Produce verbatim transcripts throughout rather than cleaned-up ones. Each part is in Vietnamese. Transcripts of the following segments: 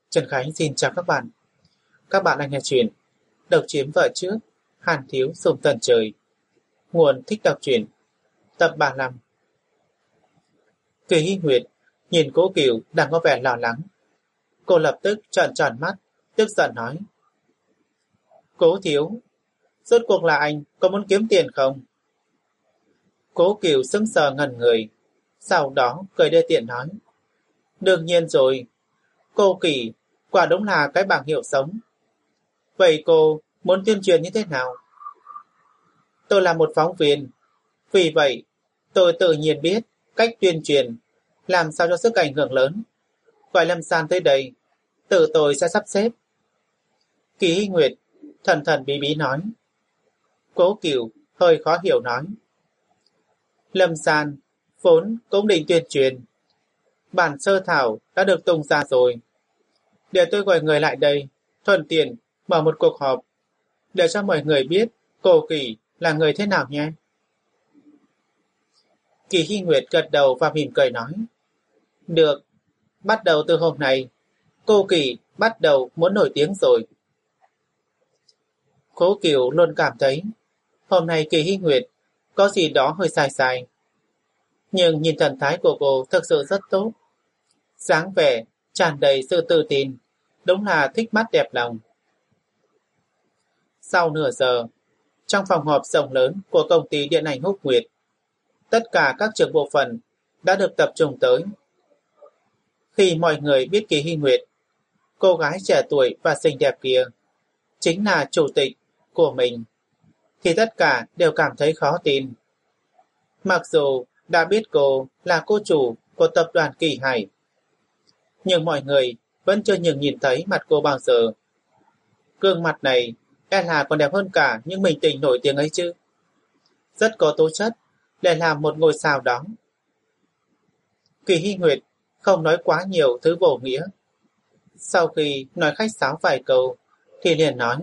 Trần Khánh xin chào các bạn. Các bạn đang nghe chuyện Độc chiếm vợ trước, Hàn thiếu sùng tận trời. Nguồn thích đọc truyện. Tập ba mươi lăm. Kỳ Hy Nguyệt nhìn Cố Cửu đang có vẻ lo lắng. Cô lập tức trợn tròn mắt, tức giận nói: Cố thiếu, rốt cuộc là anh có muốn kiếm tiền không? Cố Cửu sững sờ ngẩn người, sau đó cười đê tiện nói: Đương nhiên rồi, cô Kỳ quả đúng là cái bảng hiệu sống. Vậy cô muốn tuyên truyền như thế nào? Tôi là một phóng viên, vì vậy tôi tự nhiên biết cách tuyên truyền làm sao cho sức ảnh hưởng lớn. Gọi Lâm San tới đây, tự tôi sẽ sắp xếp. Kỳ Hy Nguyệt thần thần bí bí nói. Cố Cửu hơi khó hiểu nói: Lâm San vốn cũng định tuyên truyền, bản sơ thảo đã được tung ra rồi. Để tôi gọi người lại đây, thuận tiện mở một cuộc họp để cho mọi người biết cô Kỳ là người thế nào nhé. Kỳ Hy Nguyệt gật đầu và mỉm cười nói: Được, bắt đầu từ hôm nay, cô Kỳ bắt đầu muốn nổi tiếng rồi. Cố Cửu luôn cảm thấy hôm nay Kỳ Hy Nguyệt có gì đó hơi sai sai. Nhưng nhìn thần thái của cô thực sự rất tốt. Dáng vẻ tràn đầy sự tự tin, đúng là thích mắt đẹp lòng. Sau nửa giờ, trong phòng họp rộng lớn của công ty điện ảnh Húc Nguyệt, tất cả các trưởng bộ phận đã được tập trung tới. Khi mọi người biết Kỳ Hy Nguyệt, cô gái trẻ tuổi và xinh đẹp kia, chính là chủ tịch của mình, thì tất cả đều cảm thấy khó tin. Mặc dù đã biết cô là cô chủ của tập đoàn Kỳ Hải, nhưng mọi người vẫn chưa từng nhìn thấy mặt cô bao giờ. Gương mặt này e là còn đẹp hơn cả những minh tinh nổi tiếng ấy chứ. Rất có tố chất để làm một ngôi sao đó. Kỳ Hy Nguyệt không nói quá nhiều thứ vô nghĩa. Sau khi nói khách sáo vài câu thì liền nói: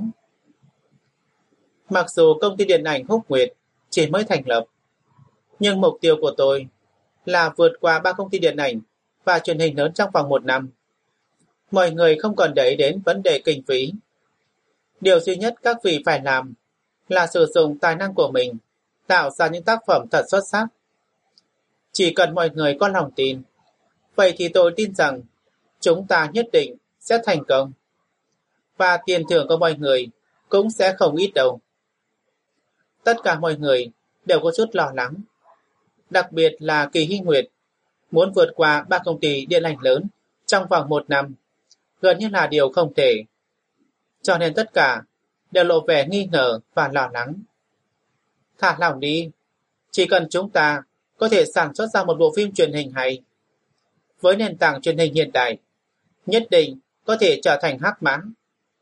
Mặc dù công ty điện ảnh Húc Nguyệt chỉ mới thành lập, nhưng mục tiêu của tôi là vượt qua ba công ty điện ảnh và truyền hình lớn trong vòng một năm. Mọi người không còn để ý đến vấn đề kinh phí. Điều duy nhất các vị phải làm là sử dụng tài năng của mình, tạo ra những tác phẩm thật xuất sắc. Chỉ cần mọi người có lòng tin, vậy thì tôi tin rằng chúng ta nhất định sẽ thành công. Và tiền thưởng của mọi người cũng sẽ không ít đâu. Tất cả mọi người đều có chút lo lắng. Đặc biệt là Kỳ Hy Nguyệt muốn vượt qua ba công ty điện ảnh lớn trong vòng một năm, gần như là điều không thể. Cho nên tất cả đều lộ vẻ nghi ngờ và lo lắng. Thả lỏng đi, chỉ cần chúng ta có thể sản xuất ra một bộ phim truyền hình hay, với nền tảng truyền hình hiện đại, nhất định có thể trở thành hắc mã.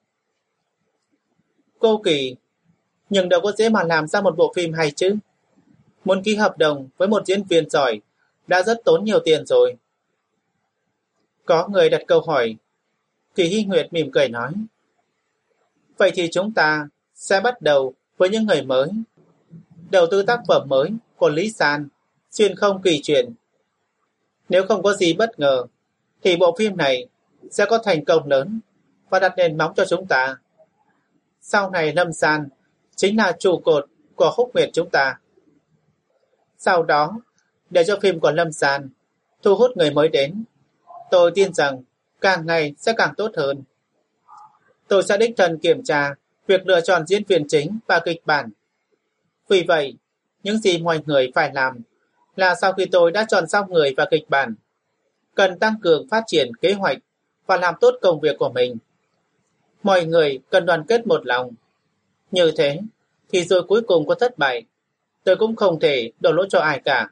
Cô Kỳ, nhưng đâu có dễ mà làm ra một bộ phim hay chứ. Muốn ký hợp đồng với một diễn viên giỏi đã rất tốn nhiều tiền rồi. Có người đặt câu hỏi. Kỳ Hy Nguyệt mỉm cười nói: Vậy thì chúng ta sẽ bắt đầu với những người mới, đầu tư tác phẩm mới của Lý San, xuyên không kỳ chuyển. Nếu không có gì bất ngờ thì bộ phim này sẽ có thành công lớn và đặt nền móng cho chúng ta. Sau này Lâm San chính là trụ cột của Húc Nguyệt chúng ta. Sau đó, để cho phim của Lâm San thu hút người mới đến, tôi tin rằng càng ngày sẽ càng tốt hơn. Tôi sẽ đích thân kiểm tra việc lựa chọn diễn viên chính và kịch bản. Vì vậy, những gì mọi người phải làm là sau khi tôi đã chọn xong người và kịch bản, cần tăng cường phát triển kế hoạch và làm tốt công việc của mình. Mọi người cần đoàn kết một lòng. Như thế, thì rồi cuối cùng có thất bại, tôi cũng không thể đổ lỗi cho ai cả.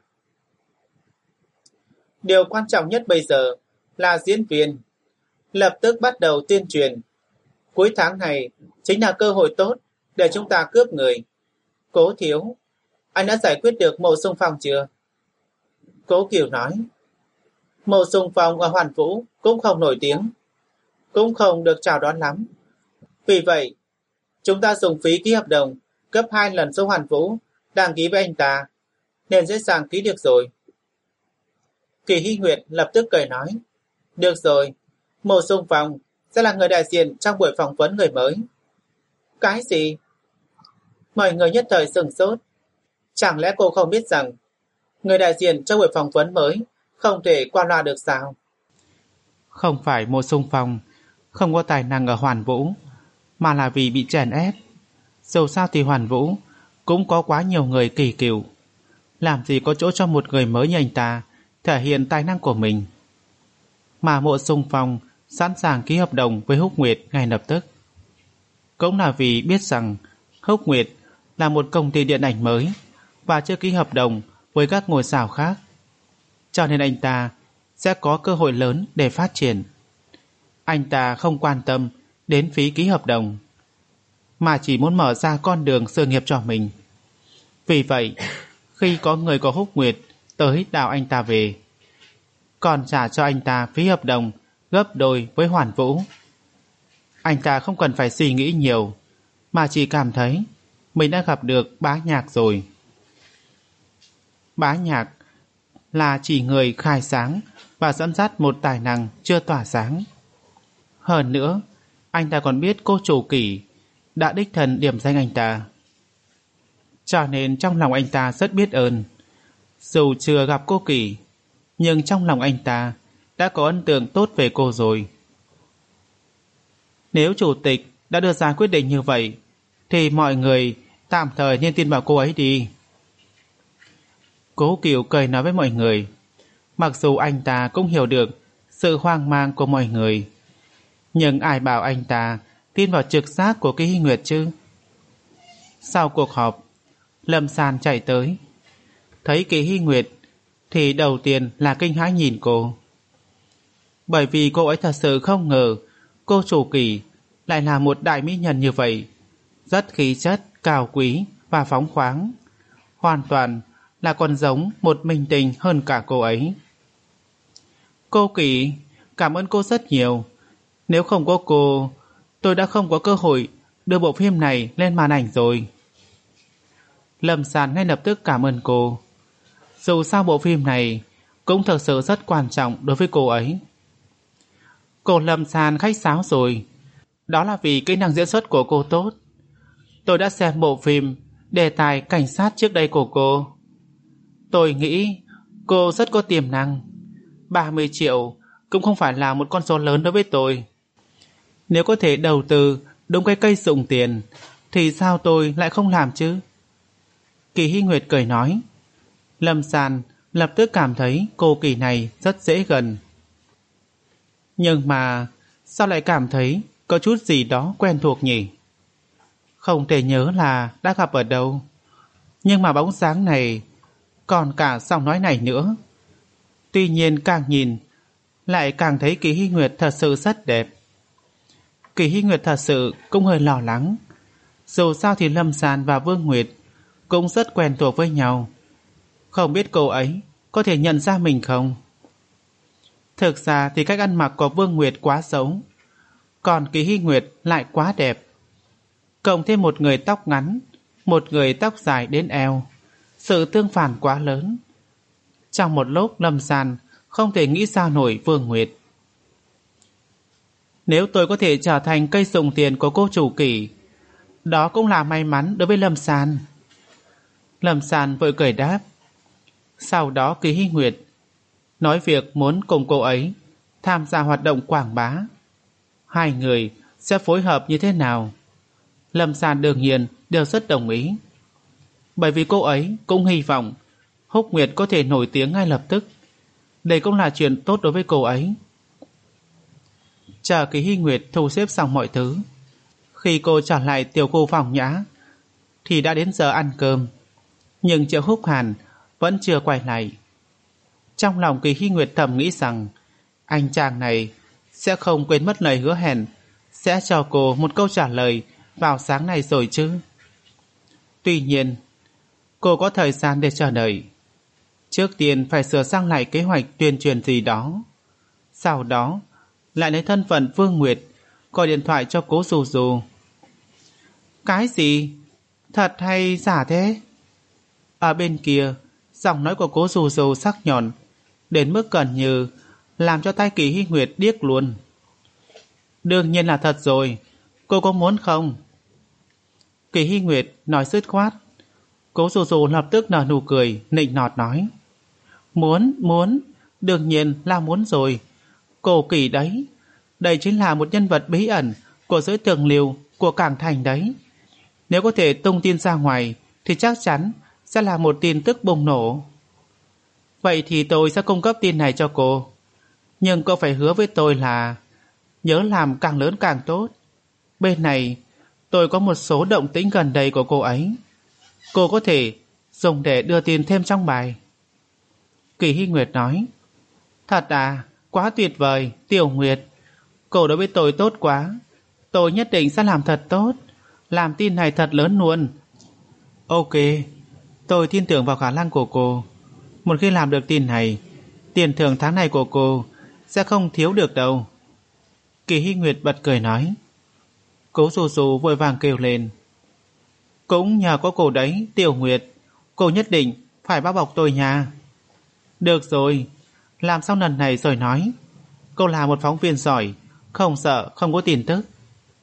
Điều quan trọng nhất bây giờ là diễn viên. Lập tức bắt đầu tuyên truyền. Cuối tháng này chính là cơ hội tốt để chúng ta cướp người. Cố thiếu, anh đã giải quyết được Mộ Xung Phong chưa? Cố Cửu nói: Mộ Xung Phong ở Hoàn Vũ cũng không nổi tiếng, cũng không được chào đón lắm. Vì vậy, chúng ta dùng phí ký hợp đồng gấp hai lần số Hoàn Vũ đang ký với anh ta, nên dễ dàng ký được rồi. Kỳ Hy Nguyệt lập tức cười nói: Được rồi, Mộ Xung Phong sẽ là người đại diện trong buổi phỏng vấn người mới. Cái gì? Mọi người nhất thời sửng sốt. Chẳng lẽ cô không biết rằng người đại diện trong buổi phỏng vấn mới không thể qua loa được sao? Không phải Mộ Xung Phong không có tài năng ở Hoàn Vũ, mà là vì bị chèn ép. Dù sao thì Hoàn Vũ cũng có quá nhiều người kỳ cựu, làm gì có chỗ cho một người mới như anh ta thể hiện tài năng của mình. Mà Mộ Xung Phong sẵn sàng ký hợp đồng với Húc Nguyệt ngay lập tức, cũng là vì biết rằng Húc Nguyệt là một công ty điện ảnh mới và chưa ký hợp đồng với các ngôi sao khác, cho nên anh ta sẽ có cơ hội lớn để phát triển. Anh ta không quan tâm đến phí ký hợp đồng, mà chỉ muốn mở ra con đường sự nghiệp cho mình. Vì vậy, khi có người có Húc Nguyệt tới đào anh ta về, còn trả cho anh ta phí hợp đồng gấp đôi với Hoàn Vũ, anh ta không cần phải suy nghĩ nhiều, mà chỉ cảm thấy mình đã gặp được Bá Nhạc rồi. Bá Nhạc là chỉ người khai sáng và dẫn dắt một tài năng chưa tỏa sáng. Hơn nữa, anh ta còn biết cô chủ Kỷ đã đích thân điểm danh anh ta, cho nên trong lòng anh ta rất biết ơn. Dù chưa gặp cô Kỷ, nhưng trong lòng anh ta đã có ấn tượng tốt về cô rồi. Nếu chủ tịch đã đưa ra quyết định như vậy, thì mọi người tạm thời nên tin vào cô ấy đi. Cố Kiều cười nói với mọi người. Mặc dù anh ta cũng hiểu được sự hoang mang của mọi người, nhưng ai bảo anh ta tin vào trực giác của Kỳ Hy Nguyệt chứ? Sau cuộc họp, Lâm San chạy tới, thấy Kỳ Hy Nguyệt thì đầu tiên là kinh hãi nhìn cô, bởi vì cô ấy thật sự không ngờ cô chủ Kỳ lại là một đại mỹ nhân như vậy, rất khí chất, cao quý và phóng khoáng, hoàn toàn là còn giống một minh tinh hơn cả cô ấy. Cô Kỳ, cảm ơn cô rất nhiều. Nếu không có cô, tôi đã không có cơ hội đưa bộ phim này lên màn ảnh rồi. Lâm San ngay lập tức cảm ơn cô. Dù sao bộ phim này cũng thật sự rất quan trọng đối với cô ấy. Cô Lâm San khách sáo rồi. Đó là vì kỹ năng diễn xuất của cô tốt. Tôi đã xem bộ phim đề tài cảnh sát trước đây của cô. Tôi nghĩ cô rất có tiềm năng. ba mươi triệu cũng không phải là một con số lớn đối với tôi. Nếu có thể đầu tư đúng cái cây dụng tiền, thì sao tôi lại không làm chứ? Kỳ Hy Nguyệt cười nói. Lâm San lập tức cảm thấy cô Kỳ này rất dễ gần. Nhưng mà sao lại cảm thấy có chút gì đó quen thuộc nhỉ? Không thể nhớ là đã gặp ở đâu, nhưng mà bóng dáng này, còn cả giọng nói này nữa. Tuy nhiên càng nhìn lại càng thấy Kỳ Hy Nguyệt thật sự rất đẹp. Kỳ Hy Nguyệt thật sự cũng hơi lo lắng. Dù sao thì Lâm San và Vương Nguyệt cũng rất quen thuộc với nhau, không biết cô ấy có thể nhận ra mình không. Thực ra thì cách ăn mặc của Vương Nguyệt quá xấu, còn Kỳ Hy Nguyệt lại quá đẹp. Cộng thêm một người tóc ngắn, một người tóc dài đến eo, sự tương phản quá lớn. Trong một lúc Lâm San không thể nghĩ sao nổi Vương Nguyệt. Nếu tôi có thể trở thành cây dùng tiền của cô chủ Kỷ, đó cũng là may mắn đối với Lâm San. Lâm San vội cười đáp. Sau đó Kỳ Hy Nguyệt nói việc muốn cùng cô ấy tham gia hoạt động quảng bá. Hai người sẽ phối hợp như thế nào? Lâm San đương nhiên đều rất đồng ý, bởi vì cô ấy cũng hy vọng Húc Nguyệt có thể nổi tiếng ngay lập tức. Đây cũng là chuyện tốt đối với cô ấy. Chờ Kỳ Hy Nguyệt thu xếp xong mọi thứ, khi cô trở lại tiểu khu phòng nhã thì đã đến giờ ăn cơm, nhưng Triệu Húc Hàn vẫn chưa quay lại. Trong lòng Kỳ Hy Nguyệt thầm nghĩ rằng anh chàng này sẽ không quên mất lời hứa hẹn sẽ cho cô một câu trả lời vào sáng nay rồi chứ. Tuy nhiên, cô có thời gian để chờ đợi. Trước tiên phải sửa sang lại kế hoạch tuyên truyền gì đó, sau đó lại lấy thân phận Vương Nguyệt gọi điện thoại cho cố Dù Dù. Cái gì? Thật hay giả thế? Ở bên kia, giọng nói của cố Dù Dù sắc nhọn đến mức gần như làm cho tai Kỳ Hy Nguyệt điếc luôn. Đương nhiên là thật rồi. Cô có muốn không? Kỳ Hy Nguyệt nói dứt khoát. Cố Dù Dù lập tức nở nụ cười, nịnh nọt nói. Muốn, muốn, đương nhiên là muốn rồi. Cô Kỳ đấy, đây chính là một nhân vật bí ẩn của giới tường liều của Cảng Thành đấy. Nếu có thể tung tin ra ngoài thì chắc chắn sẽ là một tin tức bùng nổ. Vậy thì tôi sẽ cung cấp tin này cho cô. Nhưng cô phải hứa với tôi là nhớ làm càng lớn càng tốt. Bên này tôi có một số động tĩnh gần đây của cô ấy. Cô có thể dùng để đưa tin thêm trong bài. Kỳ Hy Nguyệt nói. Thật à, quá tuyệt vời, Tiểu Nguyệt. Cô đối với tôi tốt quá. Tôi nhất định sẽ làm thật tốt, làm tin này thật lớn luôn. Ok, tôi tin tưởng vào khả năng của cô. Một khi làm được tin này, tiền thưởng tháng này của cô sẽ không thiếu được đâu. Kỳ Hy Nguyệt bật cười nói. Cố Dù Dù vội vàng kêu lên. Cũng nhờ có cô đấy, Tiểu Nguyệt. Cô nhất định phải bao bọc tôi nha. Được rồi, làm xong lần này rồi nói. Cô là một phóng viên giỏi, không sợ không có tin tức.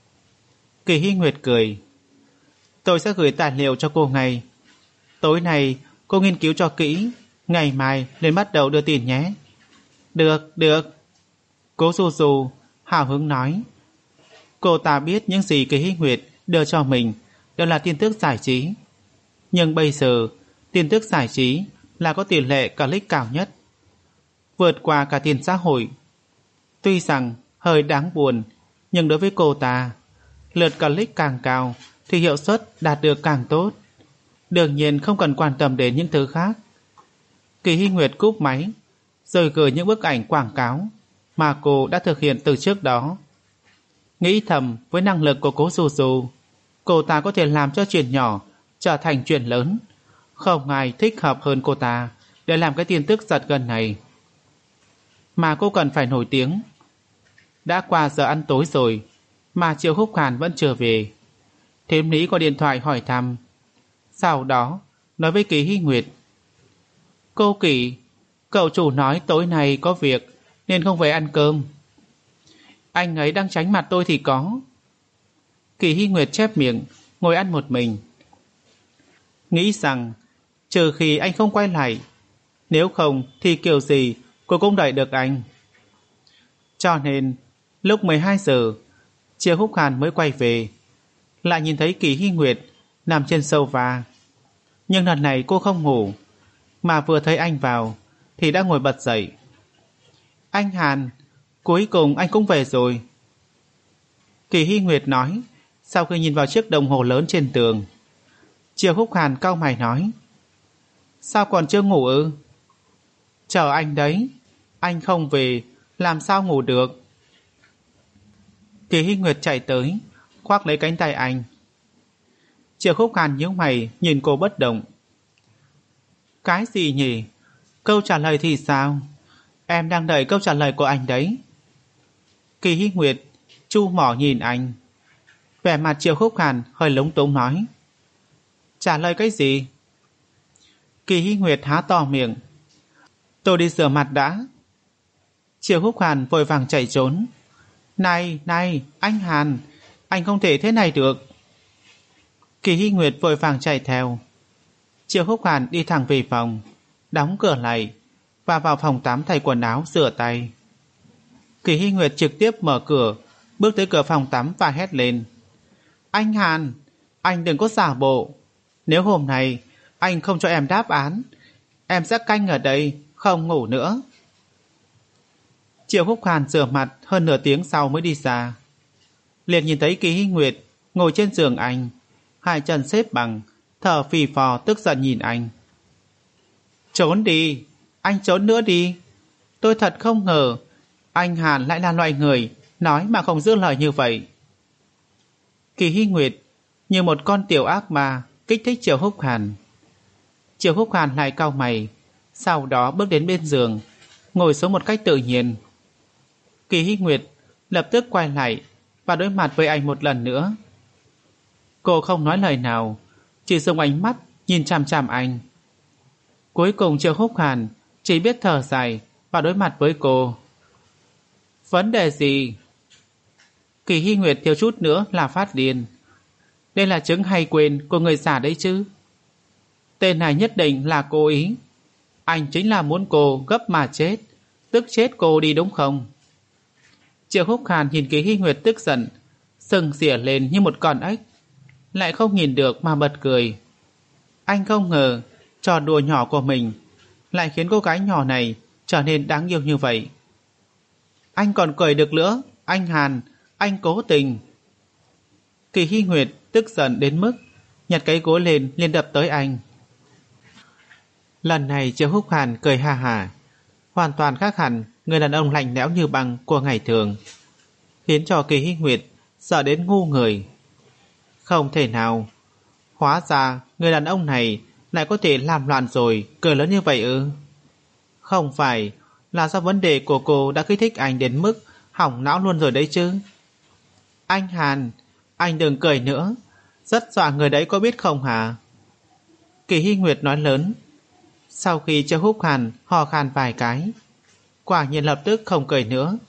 Kỳ Hy Nguyệt cười. Tôi sẽ gửi tài liệu cho cô ngay. Tối nay cô nghiên cứu cho kỹ, ngày mai lên bắt đầu đưa tin nhé. Được, được. Cố Dù Dù hào hứng nói. Cô ta biết những gì Kỳ Hy Nguyệt đưa cho mình đều là tin tức giải trí. Nhưng bây giờ tin tức giải trí là có tỷ lệ click cao nhất, vượt qua cả tin xã hội. Tuy rằng hơi đáng buồn, nhưng đối với cô ta, lượt click càng cao thì hiệu suất đạt được càng tốt. Đương nhiên không cần quan tâm đến những thứ khác. Kỳ Hy Nguyệt cúp máy, rồi gửi những bức ảnh quảng cáo mà cô đã thực hiện từ trước đó. Nghĩ thầm với năng lực của Cố Dù Dù, cô ta có thể làm cho chuyện nhỏ trở thành chuyện lớn. Không ai thích hợp hơn cô ta để làm cái tin tức giật gân này. Mà cô cần phải nổi tiếng. Đã qua giờ ăn tối rồi mà Triệu Húc Hàn vẫn chưa về. Thím Lý có điện thoại hỏi thăm. Sau đó nói với Kỳ Hy Nguyệt. Cô Kỳ, cậu chủ nói tối nay có việc nên không về ăn cơm. Anh ấy đang tránh mặt tôi thì có. Kỳ Hy Nguyệt chép miệng, ngồi ăn một mình. Nghĩ rằng trừ khi anh không quay lại, nếu không thì kiểu gì cô cũng đợi được anh. Cho nên lúc mười hai giờ Triệu Húc Hàn mới quay về, lại nhìn thấy Kỳ Hy Nguyệt nằm trên sofa. Nhưng lần này cô không ngủ, mà vừa thấy anh vào thì đã ngồi bật dậy. Anh Hàn, cuối cùng anh cũng về rồi. Kỳ Hy Nguyệt nói, sau khi nhìn vào chiếc đồng hồ lớn trên tường. Triệu Húc Hàn cau mày nói. Sao còn chưa ngủ ư? Chờ anh đấy, anh không về làm sao ngủ được. Kỳ Hy Nguyệt chạy tới, khoác lấy cánh tay anh. Triệu Húc Hàn nhíu mày nhìn cô bất động. Cái gì nhỉ? Câu trả lời thì sao? Em đang đợi câu trả lời của anh đấy. Kỳ Hy Nguyệt chu mỏ nhìn anh. Vẻ mặt Triệu Húc Hàn hơi lúng túng nói. Trả lời cái gì? Kỳ Hy Nguyệt há to miệng. Tôi đi rửa mặt đã. Triệu Húc Hàn vội vàng chạy trốn. Này, này, anh Hàn, anh không thể thế này được. Kỳ Hy Nguyệt vội vàng chạy theo. Triệu Húc Hàn đi thẳng về phòng, đóng cửa lại và vào phòng tắm thay quần áo rửa tay. Kỳ Hy Nguyệt trực tiếp mở cửa, bước tới cửa phòng tắm và hét lên. Anh Hàn, anh đừng có giả bộ. Nếu hôm nay anh không cho em đáp án, em sẽ canh ở đây, không ngủ nữa. Triệu Húc Hàn rửa mặt hơn nửa tiếng sau mới đi ra. Liền nhìn thấy Kỳ Hy Nguyệt ngồi trên giường anh, hai chân xếp bằng, thở phì phò tức giận nhìn anh. Trốn đi, anh trốn nữa đi. Tôi thật không ngờ anh Hàn lại là loại người nói mà không giữ lời như vậy. Kỳ Hy Nguyệt như một con tiểu ác ma kích thích Triệu Húc Hàn. Triệu Húc Hàn lại cau mày, sau đó bước đến bên giường, ngồi xuống một cách tự nhiên. Kỳ Hy Nguyệt lập tức quay lại và đối mặt với anh một lần nữa. Cô không nói lời nào, chỉ dùng ánh mắt nhìn chằm chằm anh. Cuối cùng Triệu Húc Hàn chỉ biết thở dài và đối mặt với cô. Vấn đề gì? Kỳ Hy Nguyệt thiếu chút nữa là phát điên. Đây là chứng hay quên của người già đấy chứ. Tên này nhất định là cố ý. Anh chính là muốn cô gấp mà chết, tức chết cô đi đúng không? Triệu Húc Hàn nhìn Kỳ Hy Nguyệt tức giận, sừng xỉa lên như một con ếch, lại không nhìn được mà bật cười. Anh không ngờ trò đùa nhỏ của mình lại khiến cô gái nhỏ này trở nên đáng yêu như vậy. Anh còn cười được nữa, anh Hàn, anh cố tình. Kỳ Hy Nguyệt tức giận đến mức nhặt cái gối lên liền đập tới anh. Lần này Triệu Húc Hàn cười ha hả, hoàn toàn khác hẳn người đàn ông lạnh lẽo như băng của ngày thường, khiến cho Kỳ Hy Nguyệt sợ đến ngu người. Không thể nào, hóa ra người đàn ông này lại có thể làm loạn rồi cười lớn như vậy ư? Không phải là do vấn đề của cô đã kích thích anh đến mức hỏng não luôn rồi đấy chứ? Anh Hàn, anh đừng cười nữa, rất dọa người đấy có biết không hả? Kỳ Hy Nguyệt nói lớn. Sau khi Triệu Húc Hàn hò khan vài cái, quả nhiên lập tức không cười nữa.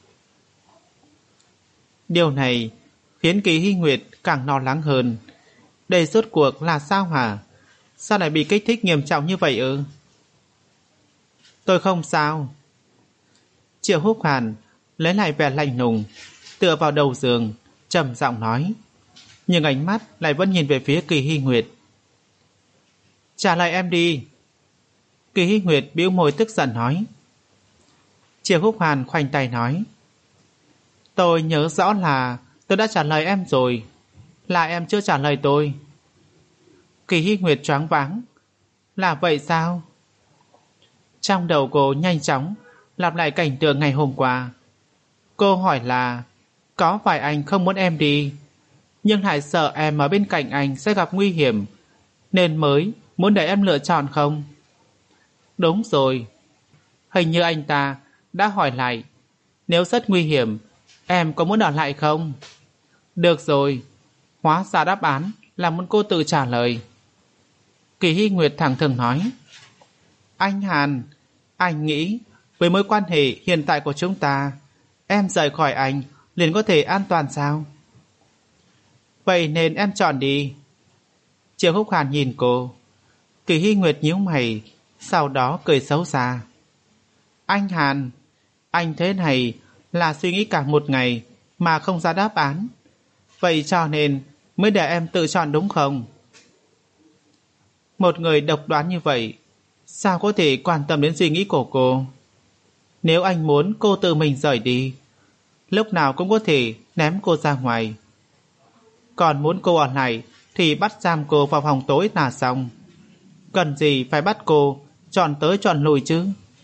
Điều này khiến Kỳ Hy Nguyệt càng lo lắng hơn. Đây rốt cuộc là sao hả? Sao lại bị kích thích nghiêm trọng như vậy ư? Tôi không sao. Triệu Húc Hàn lấy lại vẻ lạnh lùng, tựa vào đầu giường, trầm giọng nói, nhưng ánh mắt lại vẫn nhìn về phía Kỳ Hy Nguyệt. Trả lời em đi. Kỳ Hy Nguyệt bĩu môi tức giận nói. Triệu Húc Hàn khoanh tay nói, tôi nhớ rõ là tôi đã trả lời em rồi, là em chưa trả lời tôi. Kỳ Hy Nguyệt choáng váng. Là vậy sao? Trong đầu cô nhanh chóng lặp lại cảnh tượng ngày hôm qua. Cô hỏi là có phải anh không muốn em đi, nhưng lại sợ em ở bên cạnh anh sẽ gặp nguy hiểm, nên mới muốn để em lựa chọn không? Đúng rồi. Hình như anh ta đã hỏi lại, nếu rất nguy hiểm, em có muốn ở lại không? Được rồi, hóa ra đáp án là muốn cô tự trả lời. Kỳ Hy Nguyệt thẳng thừng nói. Anh Hàn, anh nghĩ với mối quan hệ hiện tại của chúng ta, em rời khỏi anh liền có thể an toàn sao? Vậy nên em chọn đi. Triệu Húc Hàn nhìn cô. Kỳ Hy Nguyệt nhíu mày, sau đó cười xấu xa. Anh Hàn, anh thế này là suy nghĩ cả một ngày mà không ra đáp án, vậy cho nên mới để em tự chọn đúng không? Một người độc đoán như vậy, sao có thể quan tâm đến suy nghĩ của cô? Nếu anh muốn cô tự mình rời đi, lúc nào cũng có thể ném cô ra ngoài. Còn muốn cô ở lại thì bắt giam cô vào phòng tối là xong. Cần gì phải bắt cô chọn tới chọn lùi chứ?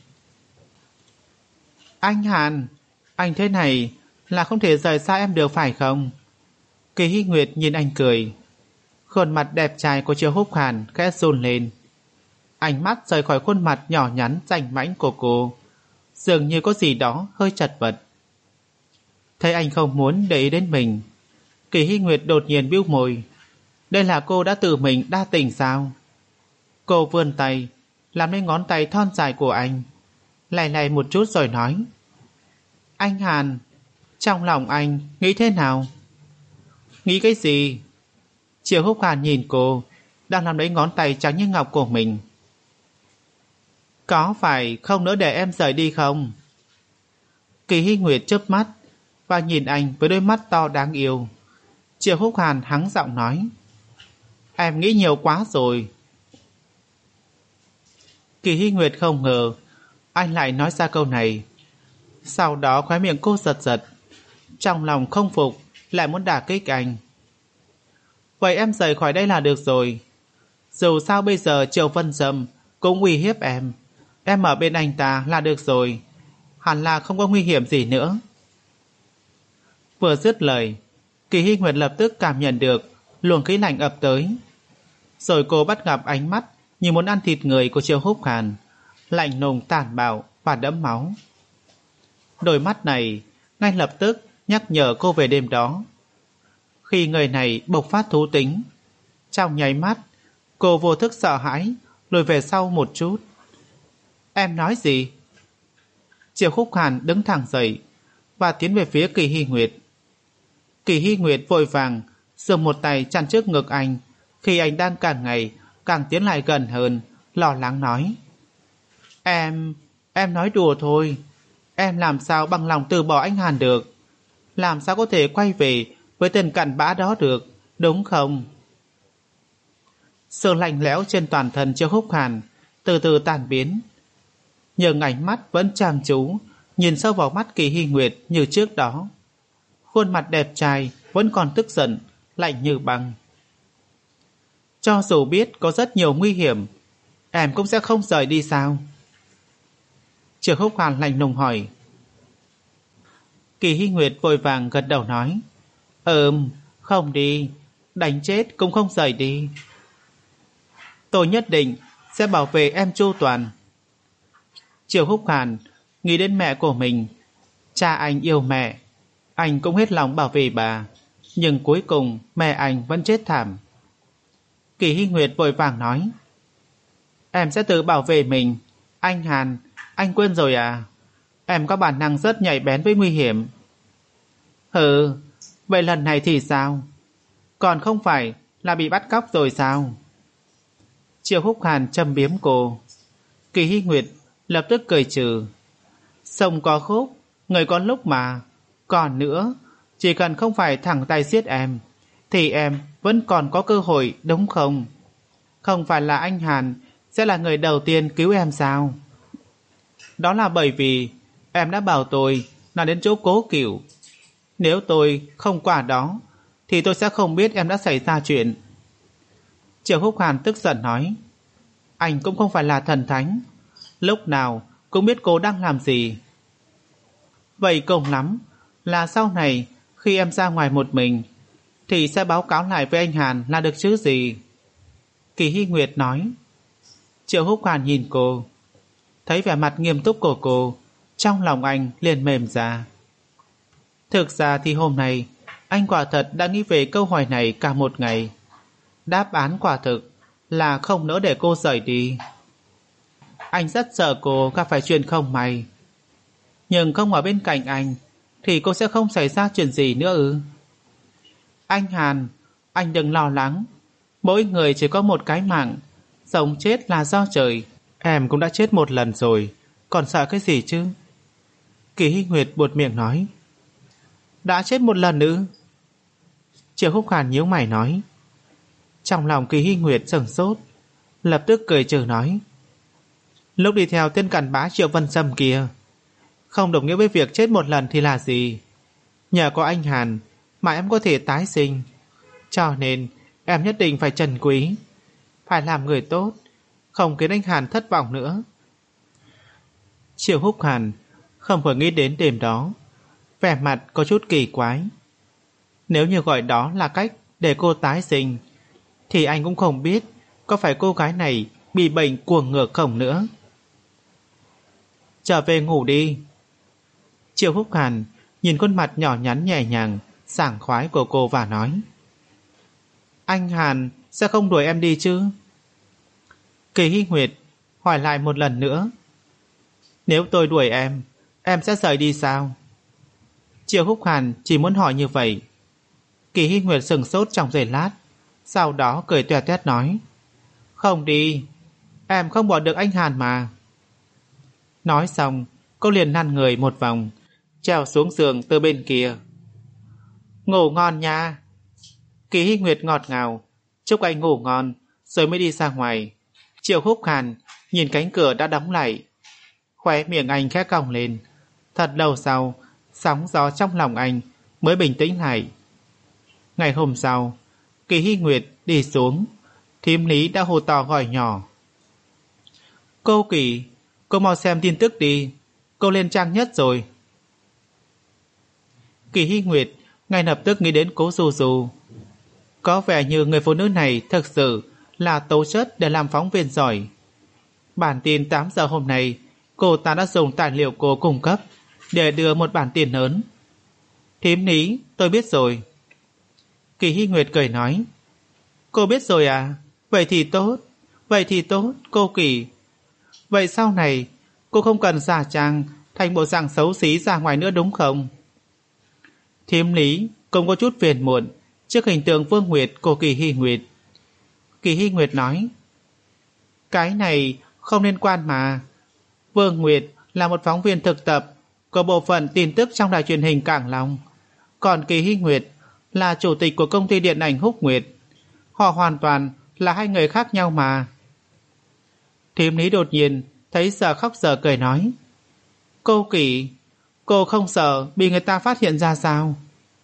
Anh Hàn, anh thế này là không thể rời xa em được phải không? Kỳ Hy Nguyệt nhìn anh cười. Khuôn mặt đẹp trai của Triệu Húc Hàn khẽ run lên. Ánh mắt rời khỏi khuôn mặt nhỏ nhắn rành mãnh của cô, dường như có gì đó hơi chật vật. Thấy anh không muốn để ý đến mình, Kỳ Hy Nguyệt đột nhiên bĩu môi. Đây là cô đã tự mình đa tình sao? Cô vươn tay làm lên ngón tay thon dài của anh, lay lay một chút rồi nói. Anh Hàn, trong lòng anh nghĩ thế nào? Nghĩ cái gì? Triệu Húc Hàn nhìn cô đang làm lấy ngón tay trắng như ngọc của mình. Có phải không nỡ để em rời đi không? Kỳ Hy Nguyệt chớp mắt và nhìn anh với đôi mắt to đáng yêu. Triệu Húc Hàn hắng giọng nói. Em nghĩ nhiều quá rồi. Kỳ Hy Nguyệt không ngờ anh lại nói ra câu này. Sau đó khóe miệng cô giật giật, trong lòng không phục, lại muốn đả kích anh. Vậy em rời khỏi đây là được rồi. Dù sao bây giờ Triệu Vân Dâm cũng uy hiếp em, em ở bên anh ta là được rồi, hẳn là không có nguy hiểm gì nữa. Vừa dứt lời, Kỳ Hy Nguyệt lập tức cảm nhận được luồng khí lạnh ập tới. Rồi cô bắt gặp ánh mắt như muốn ăn thịt người của Triệu Húc Hàn, lạnh lùng tàn bạo và đẫm máu. Đôi mắt này ngay lập tức nhắc nhở cô về đêm đó. Khi người này bộc phát thú tính, trong nháy mắt cô vô thức sợ hãi lùi về sau một chút. Em nói gì? Triệu Húc Hàn đứng thẳng dậy và tiến về phía Kỳ Hy Nguyệt. Kỳ Hy Nguyệt vội vàng dùng một tay chặn trước ngực anh, khi anh đang càng ngày càng tiến lại gần hơn, lo lắng nói: Em, em nói đùa thôi. Em làm sao bằng lòng từ bỏ anh Hàn được? Làm sao có thể quay về với tên cặn bã đó được, đúng không? Sự lạnh lẽo trên toàn thân Triệu Húc Hàn từ từ tan biến, nhưng ánh mắt vẫn chăm chú nhìn sâu vào mắt Kỳ Hy Nguyệt như trước đó. Khuôn mặt đẹp trai vẫn còn tức giận, lạnh như băng. Cho dù biết có rất nhiều nguy hiểm, em cũng sẽ không rời đi sao? Triệu Húc Hàn lạnh lùng hỏi. Kỳ Hy Nguyệt vội vàng gật đầu nói: Ừm, không đi, đánh chết cũng không rời đi. Tôi nhất định sẽ bảo vệ em chu toàn. Triệu Húc Hàn nghĩ đến mẹ của mình. Cha anh yêu mẹ, anh cũng hết lòng bảo vệ bà, nhưng cuối cùng mẹ anh vẫn chết thảm. Kỳ Hy Nguyệt vội vàng nói: Em sẽ tự bảo vệ mình. Anh Hàn, anh quên rồi à? Em có bản năng rất nhạy bén với nguy hiểm. Hừ, vậy lần này thì sao? Còn không phải là bị bắt cóc rồi sao? Triệu Húc Hàn châm biếm cô. Kỳ Hy Nguyệt lập tức cười trừ. Sông có khúc, người có lúc mà. Còn nữa, chỉ cần không phải thẳng tay giết em, thì em vẫn còn có cơ hội, đúng không? Không phải là anh Hàn sẽ là người đầu tiên cứu em sao? Đó là bởi vì em đã bảo tôi là đến chỗ Cố Cửu. Nếu tôi không qua đó, thì tôi sẽ không biết em đã xảy ra chuyện. Triệu Húc Hàn tức giận nói: Anh cũng không phải là thần thánh, lúc nào cũng biết cô đang làm gì. Vậy cùng lắm là sau này khi em ra ngoài một mình thì sẽ báo cáo lại với anh Hàn là được chứ gì. Kỳ Hy Nguyệt nói. Triệu Húc Hàn nhìn cô, thấy vẻ mặt nghiêm túc của cô, trong lòng anh liền mềm ra. Thực ra thì hôm nay anh quả thật đã nghĩ về câu hỏi này cả một ngày. Đáp án quả thực là không nỡ để cô rời đi. Anh rất sợ cô gặp phải chuyện không may, nhưng không ở bên cạnh anh thì cô sẽ không xảy ra chuyện gì nữa ư? Anh Hàn, anh đừng lo lắng. Mỗi người chỉ có một cái mạng, sống chết là do trời. Em cũng đã chết một lần rồi, còn sợ cái gì chứ? Kỳ Hy Nguyệt buột miệng nói. Đã chết một lần ư? Triệu Húc Hàn nhíu mày nói. Trong lòng Kỳ Hy Nguyệt sửng sốt, lập tức cười trừ nói. Lúc đi theo tên cặn bã Triệu Vân Sâm kia, không đồng nghĩa với việc chết một lần thì là gì. Nhờ có anh Hàn mà em có thể tái sinh, cho nên em nhất định phải trân quý, phải làm người tốt, không khiến anh Hàn thất vọng nữa. Triệu Húc Hàn không phải nghĩ đến đêm đó, vẻ mặt có chút kỳ quái. Nếu như gọi đó là cách để cô tái sinh, thì anh cũng không biết có phải cô gái này bị bệnh cuồng ngược không nữa. Trở về ngủ đi. Triệu Húc Hàn nhìn khuôn mặt nhỏ nhắn nhẹ nhàng, sảng khoái của cô và nói. Anh Hàn sẽ không đuổi em đi chứ? Kỳ Hy Nguyệt hỏi lại một lần nữa. Nếu tôi đuổi em, em sẽ rời đi sao? Triệu Húc Hàn chỉ muốn hỏi như vậy. Kỳ Hy Nguyệt sừng sốt trong giây lát, sau đó cười toẹt toét nói. Không đi, em không bỏ được anh Hàn mà. Nói xong, cô liền lăn người một vòng, trèo xuống giường từ bên kia. Ngủ ngon nha. Kỳ Hy Nguyệt ngọt ngào chúc anh ngủ ngon, rồi mới đi ra ngoài. Triệu Húc Hàn nhìn cánh cửa đã đóng lại, khóe miệng anh khẽ cong lên. Thật lâu sau, sóng gió trong lòng anh mới bình tĩnh lại. Ngày hôm sau, Kỳ Hy Nguyệt đi xuống, thím Lý đã hô to gọi nhỏ. Cô Kỳ, cô mau xem tin tức đi, cô lên trang nhất rồi. Kỳ Hy Nguyệt ngay lập tức nghĩ đến Cố Du Du. Có vẻ như người phụ nữ này thực sự là tố chất để làm phóng viên giỏi. Bản tin tám giờ hôm nay, cô ta đã dùng tài liệu cô cung cấp để đưa một bản tin lớn. Thím Lý, tôi biết rồi. Kỳ Hy Nguyệt cười nói. Cô biết rồi à? Vậy thì tốt, vậy thì tốt, cô Kỳ. Vậy sau này, cô không cần giả trang thành bộ dạng xấu xí ra ngoài nữa đúng không? Thím Lý, cũng có chút phiền muộn trước hình tượng Vương Nguyệt của Kỳ Hy Nguyệt. Kỳ Hy Nguyệt nói, cái này không liên quan mà. Vương Nguyệt là một phóng viên thực tập của bộ phận tin tức trong đài truyền hình Cảng Long, còn Kỳ Hy Nguyệt là chủ tịch của công ty điện ảnh Húc Nguyệt. Họ hoàn toàn là hai người khác nhau mà. Thím Lý đột nhiên thấy giờ khóc giờ cười nói, cô Kỳ, cô không sợ bị người ta phát hiện ra sao?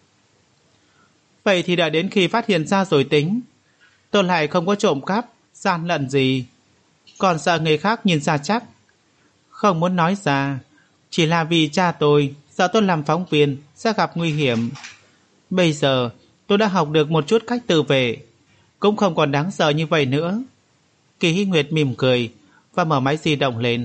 Vậy thì đợi đến khi phát hiện ra rồi tính. Tôi lại không có trộm cắp, gian lận gì, còn sợ người khác nhìn ra chắc. Không muốn nói ra, chỉ là vì cha tôi sợ tôi làm phóng viên sẽ gặp nguy hiểm. Bây giờ tôi đã học được một chút cách tự vệ, cũng không còn đáng sợ như vậy nữa. Kỳ Hy Nguyệt mỉm cười và mở máy di động lên.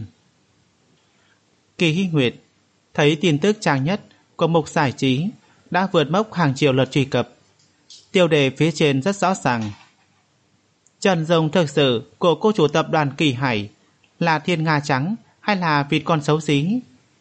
Kỳ Hy Nguyệt thấy tin tức trang nhất của mục giải trí đã vượt mốc hàng triệu lượt truy cập. Tiêu đề phía trên rất rõ ràng. Trần Dung thực sự của cô chủ tập đoàn Kỳ Hải là thiên nga trắng hay là vịt con xấu xí?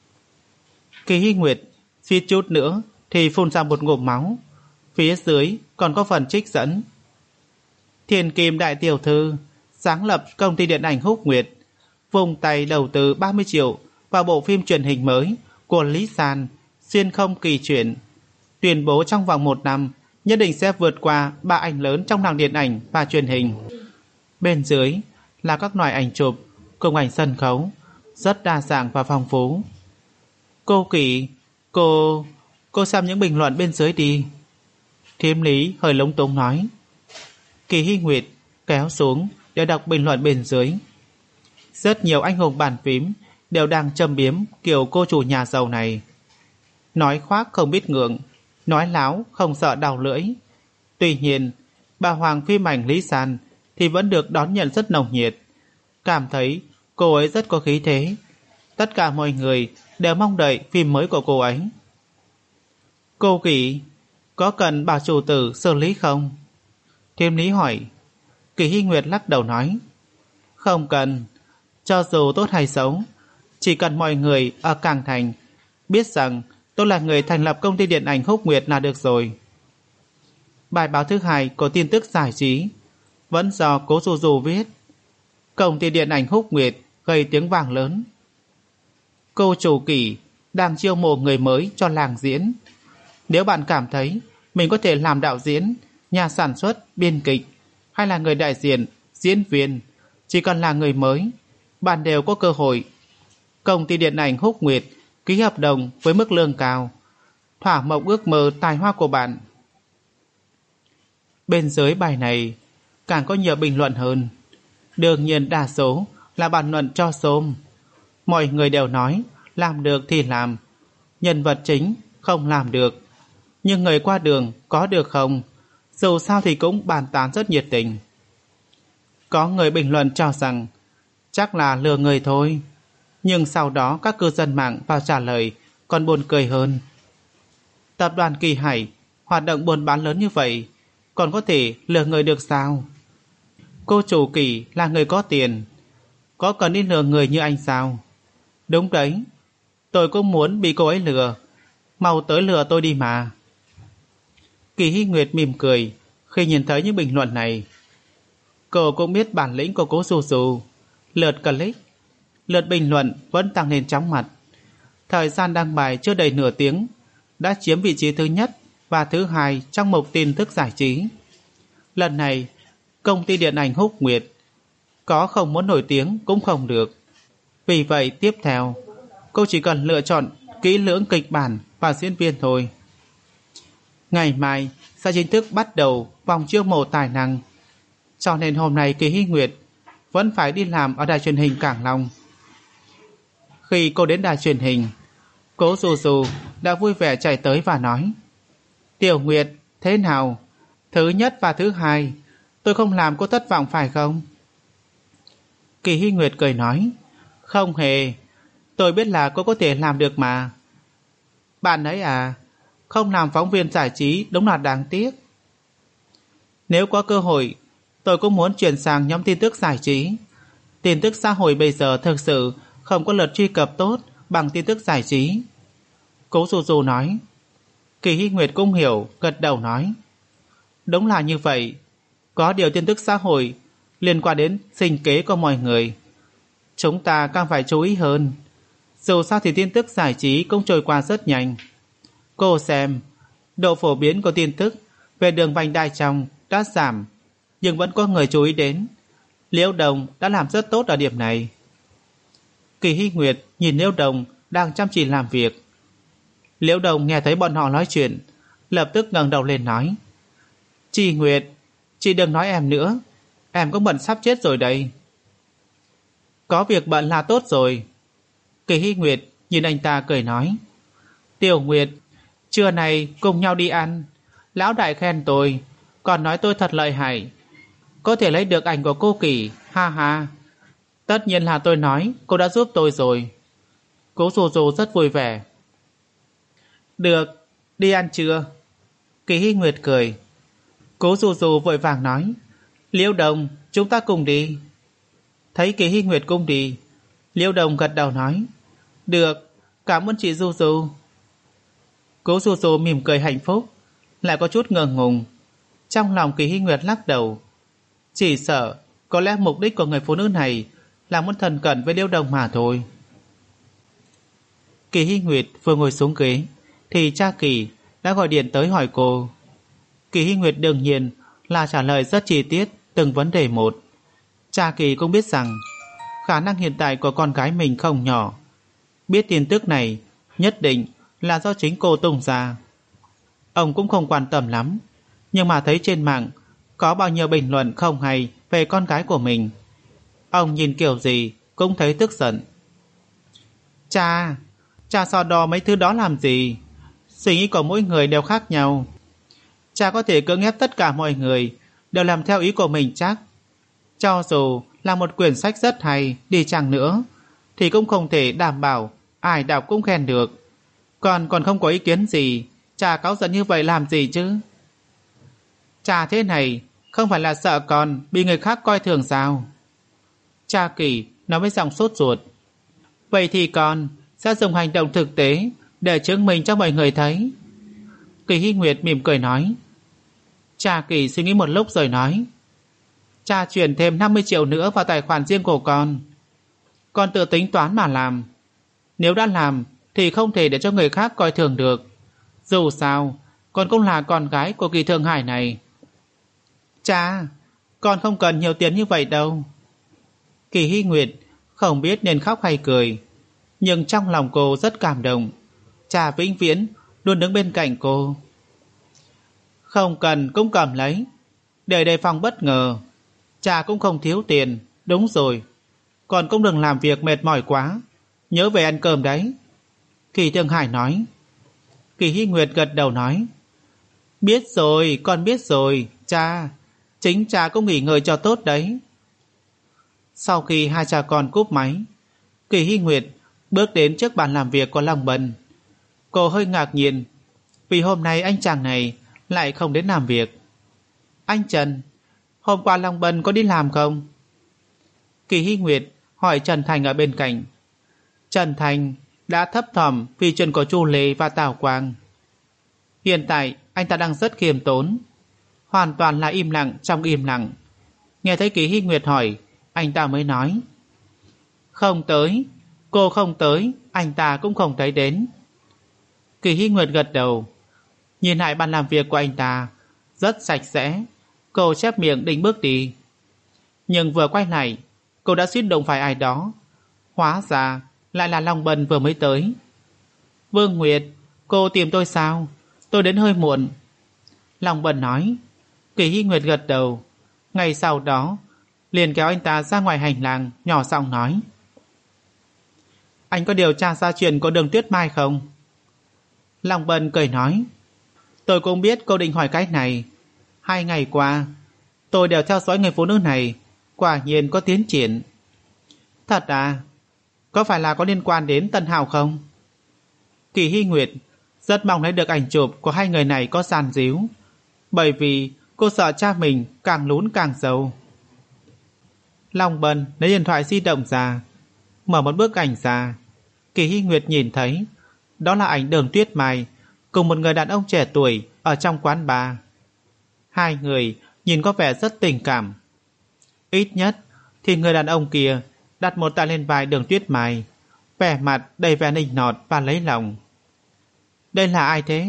Kỳ Hy Nguyệt suýt chút nữa thì phun ra một ngụm máu. Phía dưới còn có phần trích dẫn. Thiên Kim đại tiểu thư sáng lập công ty điện ảnh Húc Nguyệt, vùng tay đầu tư ba mươi triệu vào bộ phim truyền hình mới của Lý San, xuyên không kỳ chuyển, tuyên bố trong vòng một năm nhất định sẽ vượt qua ba ảnh lớn trong làng điện ảnh và truyền hình. Bên dưới là các loại ảnh chụp cùng ảnh sân khấu rất đa dạng và phong phú. Cô Kỳ, cô cô xem những bình luận bên dưới đi. Thím Lý hơi lúng túng nói. Kỳ Hy Nguyệt kéo xuống để đọc bình luận bên dưới. Rất nhiều anh hùng bàn phím đều đang châm biếm kiểu cô chủ nhà giàu này. Nói khoác không biết ngượng, nói láo không sợ đau lưỡi. Tuy nhiên, bà hoàng phim ảnh Lý San thì vẫn được đón nhận rất nồng nhiệt. Cảm thấy cô ấy rất có khí thế. Tất cả mọi người đều mong đợi phim mới của cô ấy. Cô Kỳ, có cần bảo chủ tử xử lý không? Thím Lý hỏi. Kỳ Hy Nguyệt lắc đầu nói, không cần. Cho dù tốt hay xấu, chỉ cần mọi người ở Cảng Thành biết rằng tôi là người thành lập công ty điện ảnh Húc Nguyệt là được rồi. Bài báo thứ hai của tin tức giải trí vẫn do Cố Du Du viết. Công ty điện ảnh Húc Nguyệt gây tiếng vang lớn. Cô chủ Kỳ đang chiêu mộ người mới cho làng diễn. Nếu bạn cảm thấy mình có thể làm đạo diễn, nhà sản xuất, biên kịch hay là người đại diện, diễn viên, chỉ cần là người mới, bạn đều có cơ hội. Công ty điện ảnh Húc Nguyệt ký hợp đồng với mức lương cao, thỏa mộng ước mơ tài hoa của bạn. Bên dưới bài này càng có nhiều bình luận hơn. Đương nhiên đa số là bàn luận cho xôm. Mọi người đều nói làm được thì làm, nhân vật chính không làm được, nhưng người qua đường có được không, dù sao thì cũng bàn tán rất nhiệt tình. Có người bình luận cho rằng chắc là lừa người thôi, nhưng sau đó các cư dân mạng vào trả lời còn buồn cười hơn. Tập đoàn Kỳ Hải hoạt động buôn bán lớn như vậy, còn có thể lừa người được sao? Cô chủ Kỳ là người có tiền, có cần đi lừa người như anh sao? Đúng đấy, tôi cũng muốn bị cô ấy lừa, mau tới lừa tôi đi mà. Kỳ Hy Nguyệt mỉm cười khi nhìn thấy những bình luận này. Cô cũng biết bản lĩnh của Cố Du Du. Lượt click, lượt bình luận vẫn tăng lên chóng mặt. Thời gian đăng bài chưa đầy nửa tiếng đã chiếm vị trí thứ nhất và thứ hai trong mục tin tức giải trí. Lần này, công ty điện ảnh Húc Nguyệt có không muốn nổi tiếng cũng không được. Vì vậy tiếp theo, cô chỉ cần lựa chọn kỹ lưỡng kịch bản và diễn viên thôi. Ngày mai sẽ chính thức bắt đầu vòng chiêu mộ tài năng. Cho nên hôm nay Kỳ Hy Nguyệt vẫn phải đi làm ở đài truyền hình Cảng Long. Khi cô đến đài truyền hình, Cố Du Du đã vui vẻ chạy tới và nói: Tiểu Nguyệt, thế nào? Thứ nhất và thứ hai, tôi không làm cô thất vọng phải không? Kỳ Hy Nguyệt cười nói: Không hề, tôi biết là cô có thể làm được mà. Bạn ấy à, không làm phóng viên giải trí đúng là đáng tiếc. Nếu có cơ hội, tôi cũng muốn chuyển sang nhóm tin tức giải trí. Tin tức xã hội bây giờ thực sự không có lượt truy cập tốt bằng tin tức giải trí. Cố Du Du nói. Kỳ Hy Nguyệt cũng hiểu, gật đầu nói. Đúng là như vậy. Có điều tin tức xã hội liên quan đến sinh kế của mọi người, chúng ta càng phải chú ý hơn. Dù sao thì tin tức giải trí cũng trôi qua rất nhanh. Cô xem, độ phổ biến của tin tức về đường vành đai trong đã giảm, nhưng vẫn có người chú ý đến. Liễu Đồng đã làm rất tốt ở điểm này. Kỳ Hy Nguyệt nhìn Liễu Đồng đang chăm chỉ làm việc. Liễu Đồng nghe thấy bọn họ nói chuyện, lập tức ngẩng đầu lên nói. Chị Nguyệt, chị đừng nói em nữa, em cũng bận sắp chết rồi đây. Có việc bận là tốt rồi. Kỳ Hy Nguyệt nhìn anh ta cười nói. Tiểu Nguyệt, trưa này cùng nhau đi ăn. Lão đại khen tôi, còn nói tôi thật lợi hại, có thể lấy được ảnh của cô Kỳ, ha ha. Tất nhiên là tôi nói cô đã giúp tôi rồi. Cố Dù Dù rất vui vẻ. Được, đi ăn trưa. Kỳ Hy Nguyệt cười. Cố Dù Dù vội vàng nói. Liễu Đồng, chúng ta cùng đi. Thấy Kỳ Hy Nguyệt cùng đi, Liễu Đồng gật đầu nói. Được, cảm ơn chị Dù Dù. Cố Dù Dù mỉm cười hạnh phúc, lại có chút ngượng ngùng. Trong lòng Kỳ Hy Nguyệt lắc đầu. Chỉ sợ có lẽ mục đích của người phụ nữ này là muốn thân cận với Liễu Đồng mà thôi. Kỳ Hy Nguyệt vừa ngồi xuống ghế thì cha Kỳ đã gọi điện tới hỏi cô. Kỳ Hy Nguyệt đương nhiên là trả lời rất chi tiết từng vấn đề một. Cha Kỳ cũng biết rằng khả năng hiện tại của con gái mình không nhỏ. Biết tin tức này nhất định là do chính cô tung ra. Ông cũng không quan tâm lắm, nhưng mà thấy trên mạng có bao nhiêu bình luận không hay về con gái của mình, ông nhìn kiểu gì cũng thấy tức giận. Cha, cha so đo mấy thứ đó làm gì? Suy nghĩ của mỗi người đều khác nhau. Cha có thể cưỡng ép tất cả mọi người đều làm theo ý của mình chắc. Cho dù là một quyển sách rất hay đi chăng nữa thì cũng không thể đảm bảo ai đọc cũng khen được. Còn còn không có ý kiến gì, cha cáu giận như vậy làm gì chứ? Cha thế này không phải là sợ con bị người khác coi thường sao? Cha Kỳ nói với giọng sốt ruột. Vậy thì con sẽ dùng hành động thực tế để chứng minh cho mọi người thấy. Kỳ Hy Nguyệt mỉm cười nói. Cha Kỳ suy nghĩ một lúc rồi nói. Cha chuyển thêm năm mươi triệu nữa vào tài khoản riêng của con. Con tự tính toán mà làm. Nếu đã làm thì không thể để cho người khác coi thường được. Dù sao con cũng là con gái của Kỳ Thượng Hải này. Cha, con không cần nhiều tiền như vậy đâu. Kỳ Hy Nguyệt không biết nên khóc hay cười, nhưng trong lòng cô rất cảm động. Cha vĩnh viễn luôn đứng bên cạnh cô. Không cần cũng cầm lấy, để đề phòng bất ngờ. Cha cũng không thiếu tiền. Đúng rồi, con cũng đừng làm việc mệt mỏi quá, nhớ về ăn cơm đấy. Kỳ Thượng Hải nói. Kỳ Hy Nguyệt gật đầu nói. Biết rồi, con biết rồi, cha. Chính cha cũng nghỉ ngơi cho tốt đấy. Sau khi hai cha con cúp máy, Kỳ Hy Nguyệt bước đến trước bàn làm việc của Long Bân. Cô hơi ngạc nhiên vì hôm nay anh chàng này lại không đến làm việc. Anh Trần, hôm qua Long Bân có đi làm không? Kỳ Hy Nguyệt hỏi Trần Thành ở bên cạnh. Trần Thành đã thấp thỏm vì chuyện của Chu Lê và Tào Quang. Hiện tại anh ta đang rất khiêm tốn, hoàn toàn là im lặng trong im lặng. Nghe thấy Kỳ Hy Nguyệt hỏi, anh ta mới nói. Không tới, cô không tới, anh ta cũng không thấy đến. Kỳ Hy Nguyệt gật đầu. Nhìn lại bàn làm việc của anh ta rất sạch sẽ. Cô chép miệng định bước đi, nhưng vừa quay lại cô đã suýt đụng phải ai đó. Hóa ra lại là Long Bân vừa mới tới. Vương Nguyệt, cô tìm tôi sao? Tôi đến hơi muộn. Long Bân nói. Kỳ Hy Nguyệt gật đầu. Ngay sau đó liền kéo anh ta ra ngoài hành lang, nhỏ giọng nói. Anh có điều tra ra chuyện của Đường Tuyết Mai không? Long Bân cười nói. Tôi cũng biết cô định hỏi cái này. Hai ngày qua tôi đều theo dõi người phụ nữ này, quả nhiên có tiến triển. Thật à? Có phải là có liên quan đến Tân Hào không? Kỳ Hy Nguyệt rất mong lấy được ảnh chụp của hai người này có gian díu, bởi vì cô sợ cha mình càng lún càng giàu. Long Bân lấy điện thoại di động ra, mở một bức ảnh ra. Kỳ Hy Nguyệt nhìn thấy đó là ảnh Đường Tuyết Mai cùng một người đàn ông trẻ tuổi ở trong quán bar. Hai người nhìn có vẻ rất tình cảm. Ít nhất thì người đàn ông kia đặt một tay lên vai Đường Tuyết Mai, vẻ mặt đầy vẻ nịnh nọt và lấy lòng. Đây là ai thế?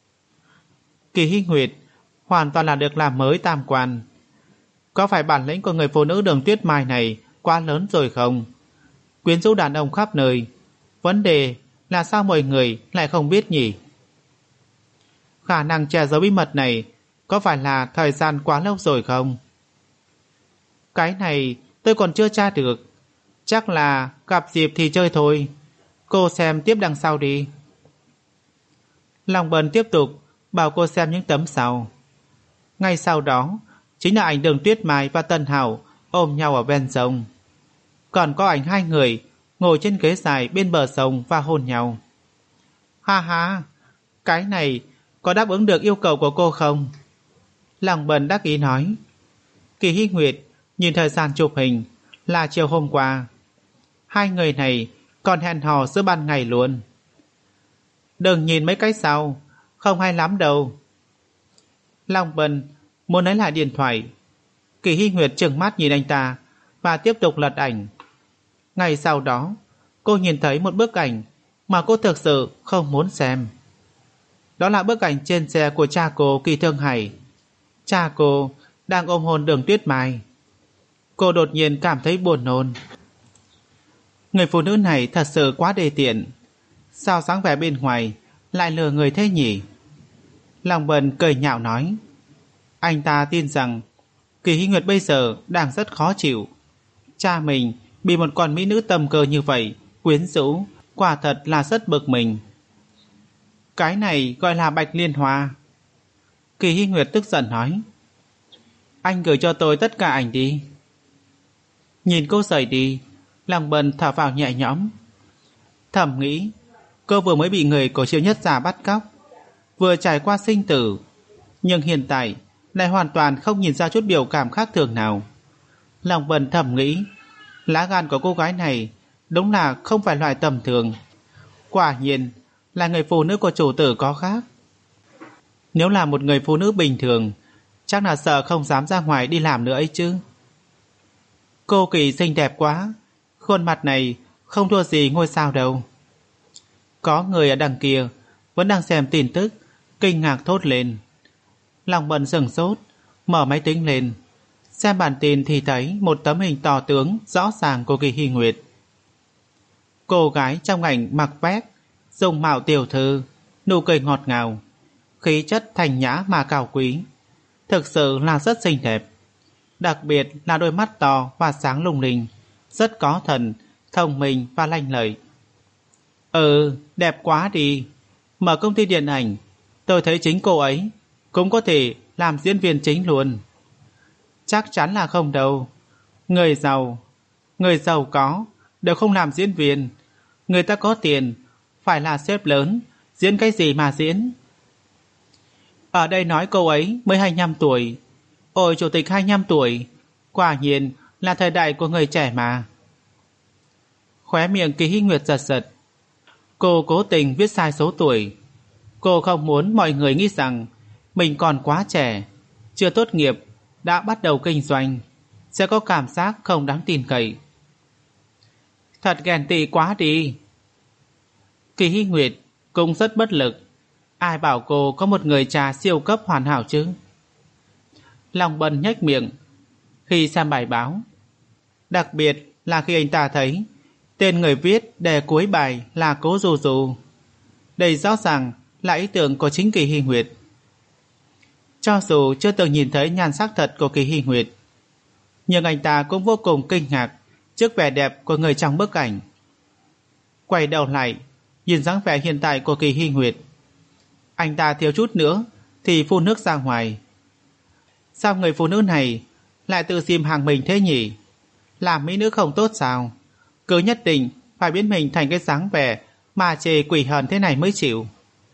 Kỳ Hy Nguyệt hoàn toàn là được làm mới tam quan. Có phải bản lĩnh của người phụ nữ Đường Tuyết Mai này quá lớn rồi không? Quyến rũ đàn ông khắp nơi. Vấn đề là sao mọi người lại không biết nhỉ? Khả năng che giấu bí mật này có phải là thời gian quá lâu rồi không? Cái này tôi còn chưa tra được. Chắc là gặp dịp thì chơi thôi. Cô xem tiếp đằng sau đi. Lòng Bần tiếp tục bảo cô xem những tấm sau. Ngay sau đó chính là ảnh Đường Tuyết Mai và Tân Hảo ôm nhau ở ven sông. Còn có ảnh hai người ngồi trên ghế dài bên bờ sông và hôn nhau. Ha ha, cái này có đáp ứng được yêu cầu của cô không? Lòng Bần đắc ý nói. Kỳ Hy Nguyệt nhìn thời gian chụp hình là chiều hôm qua. Hai người này còn hẹn hò giữa ban ngày luôn. Đừng nhìn mấy cái sau, không hay lắm đâu. Long Bần muốn lấy lại điện thoại. Kỳ Hy Nguyệt trừng mắt nhìn anh ta và tiếp tục lật ảnh. Ngày sau đó cô nhìn thấy một bức ảnh mà cô thực sự không muốn xem. Đó là bức ảnh trên xe của cha cô Kỳ Thương Hải. Cha cô đang ôm hôn Đường Tuyết Mai. Cô đột nhiên cảm thấy buồn nôn. Người phụ nữ này thật sự quá đê tiện. Sao sáng vẻ bên ngoài lại lừa người thế nhỉ? Long Bần cười nhạo nói. Anh ta tin rằng Kỳ Hy Nguyệt bây giờ đang rất khó chịu. Cha mình bị một con mỹ nữ tầm cơ như vậy quyến rũ, quả thật là rất bực mình. Cái này gọi là Bạch Liên Hoa. Kỳ Hy Nguyệt tức giận nói. Anh gửi cho tôi tất cả ảnh đi. Nhìn cô rời đi, Long Bần thở vào nhẹ nhõm. Thầm nghĩ cô vừa mới bị người của Triệu Nhất Gia bắt cóc, vừa trải qua sinh tử, nhưng hiện tại lại hoàn toàn không nhìn ra chút biểu cảm khác thường nào. Long Bần thầm nghĩ lá gan của cô gái này đúng là không phải loại tầm thường. Quả nhiên là người phụ nữ của chủ tử có khác. Nếu là một người phụ nữ bình thường, chắc là sợ không dám ra ngoài đi làm nữa ấy chứ. Cô Kỳ xinh đẹp quá, khuôn mặt này không thua gì ngôi sao đâu. Có người ở đằng kia vẫn đang xem tin tức, kinh ngạc thốt lên. Long Bần sửng sốt, mở máy tính lên, xem bản tin thì thấy một tấm hình to tướng rõ ràng của Kỳ Hy Nguyệt. Cô gái trong ảnh mặc vest, dùng mạo tiểu thư, nụ cười ngọt ngào, khí chất thanh nhã mà cao quý, thực sự là rất xinh đẹp. Đặc biệt là đôi mắt to và sáng lung linh, rất có thần, thông minh và lanh lợi. Ừ, đẹp quá đi. Mở công ty điện ảnh, tôi thấy chính cô ấy cũng có thể làm diễn viên chính luôn. Chắc chắn là không đâu. Người giàu, người giàu có đều không làm diễn viên. Người ta có tiền, phải là sếp lớn, diễn cái gì mà diễn. Ở đây nói cô ấy mới hai mươi lăm tuổi. Ôi chủ tịch hai mươi lăm tuổi, quả nhiên là thời đại của người trẻ mà. Khóe miệng Kỳ Hy Nguyệt giật giật. Cô cố tình viết sai số tuổi. Cô không muốn mọi người nghĩ rằng mình còn quá trẻ, chưa tốt nghiệp đã bắt đầu kinh doanh, sẽ có cảm giác không đáng tin cậy. Thật ghen tị quá đi. Kỳ Hy Nguyệt cũng rất bất lực. Ai bảo cô có một người cha siêu cấp hoàn hảo chứ? Long Bần nhếch miệng khi xem bài báo, đặc biệt là khi anh ta thấy tên người viết đề cuối bài là Cố Dù Dù. Đây rõ ràng là ý tưởng của chính Kỳ Hy Nguyệt. Cho dù chưa từng nhìn thấy nhan sắc thật của Kỳ Hy Nguyệt, nhưng anh ta cũng vô cùng kinh ngạc trước vẻ đẹp của người trong bức ảnh. Quay đầu lại nhìn dáng vẻ hiện tại của Kỳ Hy Nguyệt, anh ta thiếu chút nữa thì phun nước ra ngoài. Sao người phụ nữ này lại tự xiêm hàng mình thế nhỉ? Làm mỹ nữ không tốt sao? Cứ nhất định phải biến mình thành cái dáng vẻ mà chê quỷ hờn thế này mới chịu.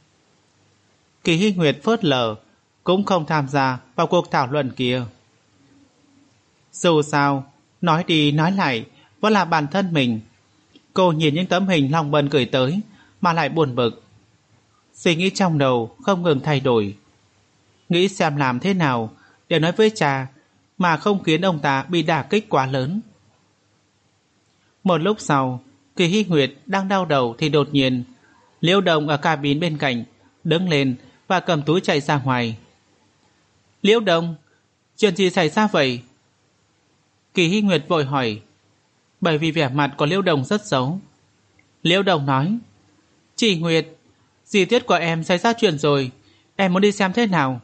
Kỳ Hy Nguyệt phớt lờ, cũng không tham gia vào cuộc thảo luận kia. Dù sao, nói đi nói lại vẫn là bản thân mình. Cô nhìn những tấm hình Long Bần gửi tới mà lại buồn bực. Suy nghĩ trong đầu không ngừng thay đổi, nghĩ xem làm thế nào để nói với cha mà không khiến ông ta bị đả kích quá lớn. Một lúc sau, Kỳ Hy Nguyệt đang đau đầu thì đột nhiên Liễu Đồng ở cabin bên cạnh đứng lên và cầm túi chạy ra ngoài. Liễu Đồng, chuyện gì xảy ra vậy? Kỳ Hy Nguyệt vội hỏi, bởi vì vẻ mặt của Liễu Đồng rất xấu. Liễu Đồng nói, chị Nguyệt, dì Tuyết của em xảy ra chuyện rồi, em muốn đi xem thế nào.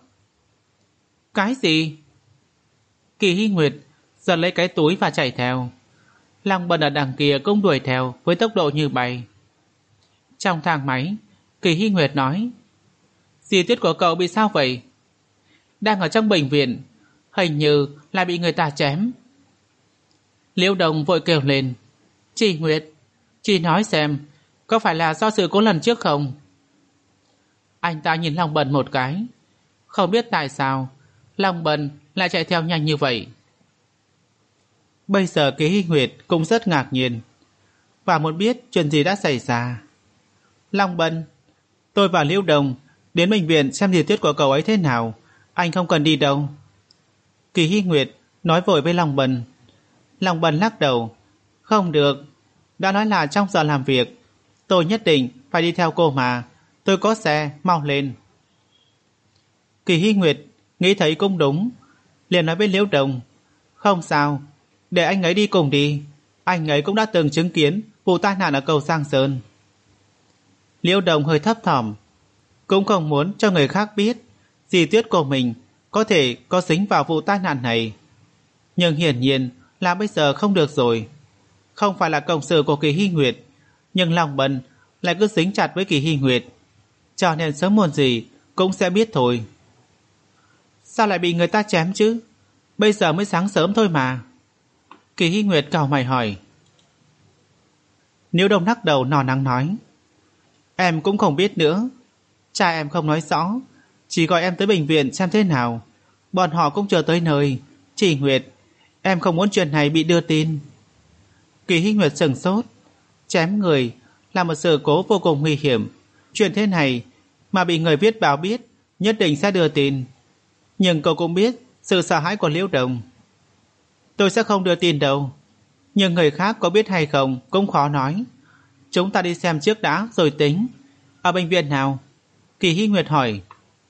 Cái gì? Kỳ Hy Nguyệt giật lấy cái túi và chạy theo. Lăng Bân ở đằng kia cũng đuổi theo với tốc độ như bay. Trong thang máy, Kỳ Hy Nguyệt nói, dì Tuyết của cậu bị sao vậy? Đang ở trong bệnh viện, hình như là bị người ta chém. Liễu Đồng vội kêu lên, chị Nguyệt, chị nói xem, có phải là do sự cố lần trước không? Anh ta nhìn Long Bân một cái, không biết tại sao Long Bân lại chạy theo nhanh như vậy. Bây giờ Kỳ Hy Nguyệt cũng rất ngạc nhiên và muốn biết chuyện gì đã xảy ra. Long Bân, tôi và Liễu Đồng đến bệnh viện xem dì Tuyết của cậu ấy thế nào, anh không cần đi đâu. Kỳ Hy Nguyệt nói vội với Long Bân. Long Bân lắc đầu, không được, đã nói là trong giờ làm việc, tôi nhất định phải đi theo cô mà, tôi có xe, mau lên. Kỳ Hy Nguyệt nghĩ thấy cũng đúng, liền nói với Liễu Đồng, không sao, để anh ấy đi cùng đi, anh ấy cũng đã từng chứng kiến vụ tai nạn ở cầu Giang Sơn. Liễu Đồng hơi thấp thỏm, cũng không muốn cho người khác biết dì Tuyết của mình có thể có dính vào vụ tai nạn này. Nhưng hiển nhiên là bây giờ không được rồi. Không phải là cộng sự của Kỳ Hy Nguyệt, nhưng Long Bân lại cứ dính chặt với Kỳ Hy Nguyệt, cho nên sớm muộn gì cũng sẽ biết thôi. Sao lại bị người ta chém chứ? Bây giờ mới sáng sớm thôi mà. Kỳ Hy Nguyệt cau mày hỏi. Liễu Đồng lắc đầu nò nắng nói, em cũng không biết nữa, cha em không nói rõ, chỉ gọi em tới bệnh viện xem thế nào. Bọn họ cũng chờ tới nơi. Chị Nguyệt, em không muốn chuyện này bị đưa tin. Kỳ Hy Nguyệt sửng sốt, chém người là một sự cố vô cùng nguy hiểm, chuyện thế này mà bị người viết báo biết, nhất định sẽ đưa tin. Nhưng cậu cũng biết sự sợ hãi của Liễu Đồng. Tôi sẽ không đưa tin đâu, nhưng người khác có biết hay không cũng khó nói. Chúng ta đi xem trước đã rồi tính. Ở bệnh viện nào? Kỳ Hy Nguyệt hỏi.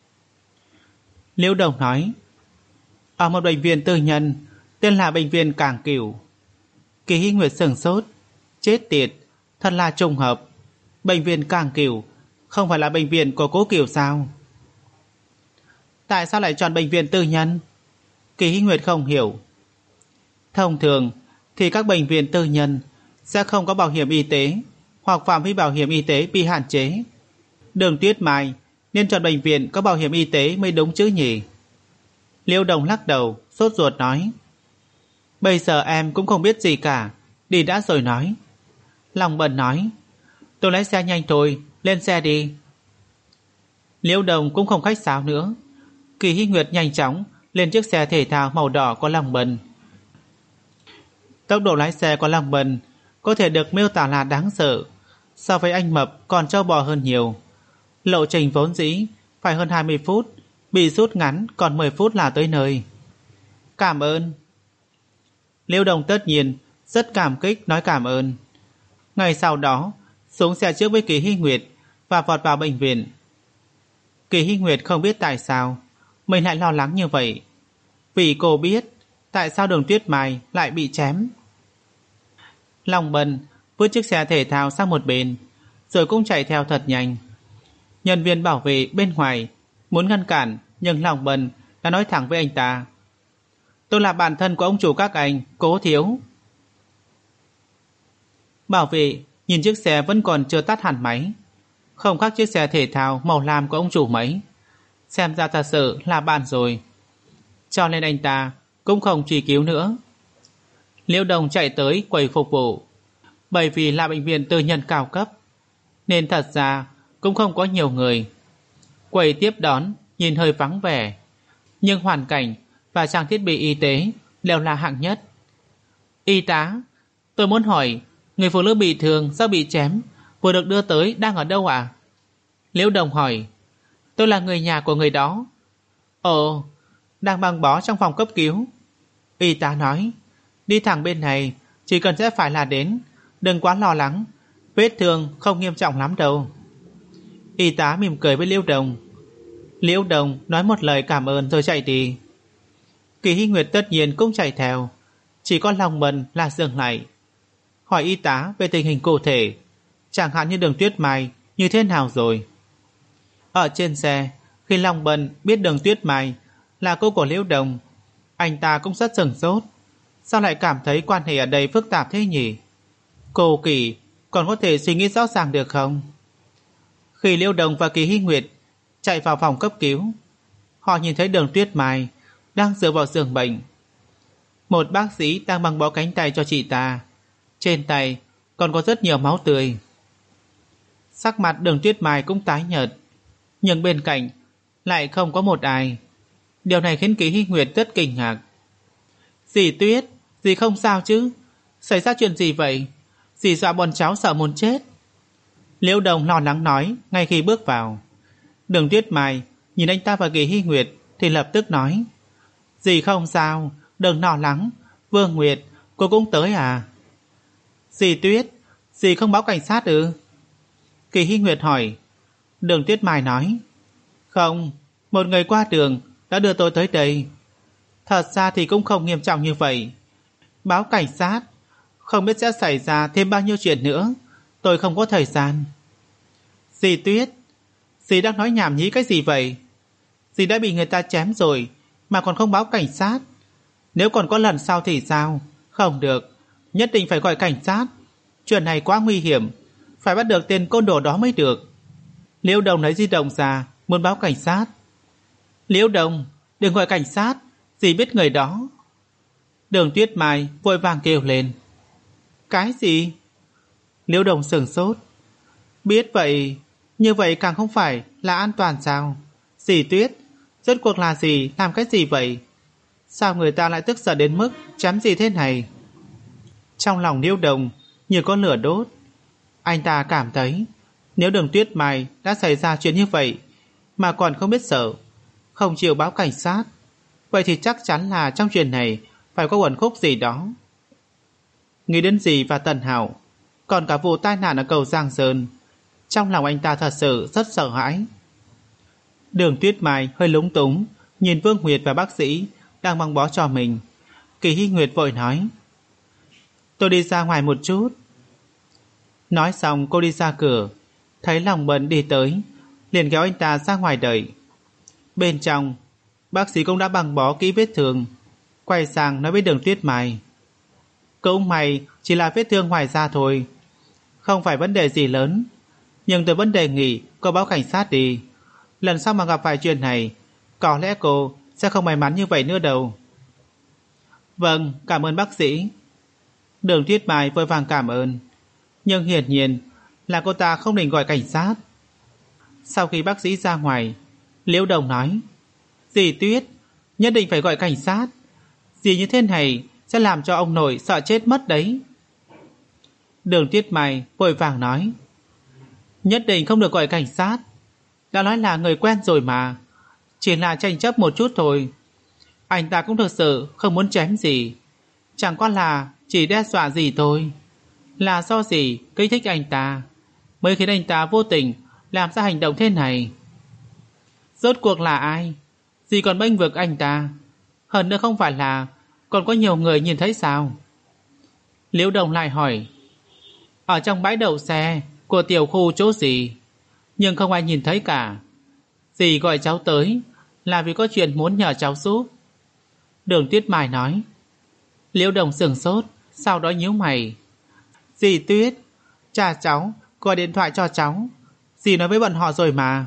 Liễu Đồng nói, ở một bệnh viện tư nhân tên là bệnh viện Cảng Cửu. Kỳ Hy Nguyệt sửng sốt, chết tiệt, thật là trùng hợp. Bệnh viện Cảng Cửu không phải là bệnh viện của Cố Cửu sao? Tại sao lại chọn bệnh viện tư nhân? Kỳ Hy Nguyệt không hiểu. Thông thường thì các bệnh viện tư nhân sẽ không có bảo hiểm y tế, hoặc phạm vi bảo hiểm y tế bị hạn chế. Đường Tuyết Mai nên chọn bệnh viện có bảo hiểm y tế mới đúng chứ nhỉ? Liễu Đồng lắc đầu, sốt ruột nói, bây giờ em cũng không biết gì cả, đi đã rồi nói. Long Bân nói, tôi lái xe nhanh thôi, lên xe đi. Liễu Đồng cũng không khách sáo nữa. Kỳ Hy Nguyệt nhanh chóng lên chiếc xe thể thao màu đỏ của Long Bân. Tốc độ lái xe của Long Bân có thể được miêu tả là đáng sợ, so với anh Mập còn trâu bò hơn nhiều. Lộ trình vốn dĩ phải hơn hai mươi phút, bị rút ngắn còn mười phút là tới nơi. Cảm ơn. Liễu Đồng tất nhiên rất cảm kích nói cảm ơn. Ngày sau đó xuống xe trước với Kỳ Hy Nguyệt và vọt vào bệnh viện. Kỳ Hy Nguyệt không biết tại sao mình lại lo lắng như vậy, vì cô biết tại sao Đường Tuyết Mai lại bị chém. Long Bân vứt chiếc xe thể thao sang một bên, rồi cũng chạy theo thật nhanh. Nhân viên bảo vệ bên ngoài muốn ngăn cản, nhưng Long Bân đã nói thẳng với anh ta, tôi là bạn thân của ông chủ các anh, Cố thiếu. Bảo vệ nhìn chiếc xe vẫn còn chưa tắt hẳn máy, không khác chiếc xe thể thao màu lam của ông chủ mấy. Xem ra thật sự là bạn rồi, cho nên anh ta cũng không truy cứu nữa. Liễu Đồng chạy tới quầy phục vụ. Bởi vì là bệnh viện tư nhân cao cấp nên thật ra cũng không có nhiều người. Quầy tiếp đón nhìn hơi vắng vẻ, nhưng hoàn cảnh và trang thiết bị y tế đều là hạng nhất. Y tá, tôi muốn hỏi, người phụ nữ bị thương do bị chém vừa được đưa tới đang ở đâu ạ? À? Liễu Đồng hỏi, tôi là người nhà của người đó. Ồ, đang băng bó trong phòng cấp cứu. Y tá nói, đi thẳng bên này, chỉ cần sẽ phải là đến, đừng quá lo lắng, vết thương không nghiêm trọng lắm đâu. Y tá mỉm cười với Liễu Đồng. Liễu Đồng nói một lời cảm ơn rồi chạy đi. Kỳ Hy Nguyệt tất nhiên cũng chạy theo, chỉ có Long Bân là dừng lại, hỏi y tá về tình hình cụ thể, chẳng hạn như Đường Tuyết Mai như thế nào rồi. Ở trên xe, khi Long Bân biết Đường Tuyết Mai là cô của Liễu Đồng, anh ta cũng rất sửng sốt. Sao lại cảm thấy quan hệ ở đây phức tạp thế nhỉ? Cô Kỳ còn có thể suy nghĩ rõ ràng được không? Khi Liễu Đồng và Kỳ Hy Nguyệt chạy vào phòng cấp cứu, họ nhìn thấy Đường Tuyết Mai đang dựa vào giường bệnh. Một bác sĩ đang băng bó cánh tay cho chị ta, trên tay còn có rất nhiều máu tươi. Sắc mặt Đường Tuyết Mai cũng tái nhợt, nhưng bên cạnh lại không có một ai. Điều này khiến Kỳ Hy Nguyệt rất kinh ngạc. Dì Tuyết, dì không sao chứ? Xảy ra chuyện gì vậy? Dì dọa bọn cháu sợ muốn chết. Liễu Đồng lo lắng nói ngay khi bước vào. Đường Tuyết Mai nhìn anh ta và Kỳ Hy Nguyệt thì lập tức nói, dì không sao, đừng lo lắng. Vương Nguyệt, cô cũng tới à? Dì Tuyết, dì không báo cảnh sát ư? Kỳ Hy Nguyệt hỏi. Đường Tuyết Mai nói, không, một người qua đường đã đưa tôi tới đây. Thật ra thì cũng không nghiêm trọng như vậy. Báo cảnh sát, không biết sẽ xảy ra thêm bao nhiêu chuyện nữa. Tôi không có thời gian. Dì Tuyết, dì đang nói nhảm nhí cái gì vậy? Dì đã bị người ta chém rồi mà còn không báo cảnh sát. Nếu còn có lần sau thì sao? Không được, nhất định phải gọi cảnh sát. Chuyện này quá nguy hiểm, phải bắt được tên côn đồ đó mới được. Liễu Đồng lấy di động ra, muốn báo cảnh sát. Liễu Đồng, đừng gọi cảnh sát, dì biết người đó. Đường Tuyết Mai vội vàng kêu lên. Cái gì? Liễu Đồng sửng sốt. Biết vậy, như vậy càng không phải là an toàn sao? Dì Tuyết, rốt cuộc là gì làm cái gì vậy? Sao người ta lại tức giận đến mức chém gì thế này? Trong lòng Liễu Đồng như có lửa đốt. Anh ta cảm thấy nếu Đường Tuyết Mai đã xảy ra chuyện như vậy mà còn không biết sợ, không chịu báo cảnh sát, vậy thì chắc chắn là trong chuyện này phải có uẩn khúc gì đó. Nghĩ đến dì và Tần Hạo, còn cả vụ tai nạn ở cầu Giang Sơn, trong lòng anh ta thật sự rất sợ hãi. Đường Tuyết Mai hơi lúng túng nhìn Vương Nguyệt và bác sĩ đang băng bó cho mình. Kỳ Hy Nguyệt vội nói, tôi đi ra ngoài một chút. Nói xong cô đi ra cửa, thấy Long Bân đi tới, liền kéo anh ta ra ngoài đợi. Bên trong, bác sĩ cũng đã băng bó kỹ vết thương, quay sang nói với Đường Tuyết Mai, cũng may chỉ là vết thương ngoài da thôi, không phải vấn đề gì lớn, nhưng tôi vẫn đề nghị cô báo cảnh sát đi. Lần sau mà gặp phải chuyện này, có lẽ cô sẽ không may mắn như vậy nữa đâu. Vâng, cảm ơn bác sĩ. Đường Tuyết Mai vội vàng cảm ơn, nhưng hiển nhiên là cô ta không định gọi cảnh sát. Sau khi bác sĩ ra ngoài, Liễu Đồng nói, dì Tuyết, nhất định phải gọi cảnh sát. Dì như thế này sẽ làm cho ông nội sợ chết mất đấy. Đường Tuyết Mai vội vàng nói, nhất định không được gọi cảnh sát. Đã nói là người quen rồi mà, chỉ là tranh chấp một chút thôi. Anh ta cũng thực sự không muốn chém gì, chẳng qua là chỉ đe dọa gì thôi. Là do gì kích thích anh ta mới khiến anh ta vô tình làm ra hành động thế này. Rốt cuộc là ai? Dì còn bênh vực anh ta, hơn nữa không phải là còn có nhiều người nhìn thấy sao? Liễu Đồng lại hỏi, ở trong bãi đậu xe của tiểu khu chỗ gì, nhưng không ai nhìn thấy cả. Dì gọi cháu tới là vì có chuyện muốn nhờ cháu giúp. Đường Tuyết Mai nói. Liễu Đồng sửng sốt, sau đó nhíu mày. Dì Tuyết, cha cháu gọi điện thoại cho cháu, dì nói với bọn họ rồi mà.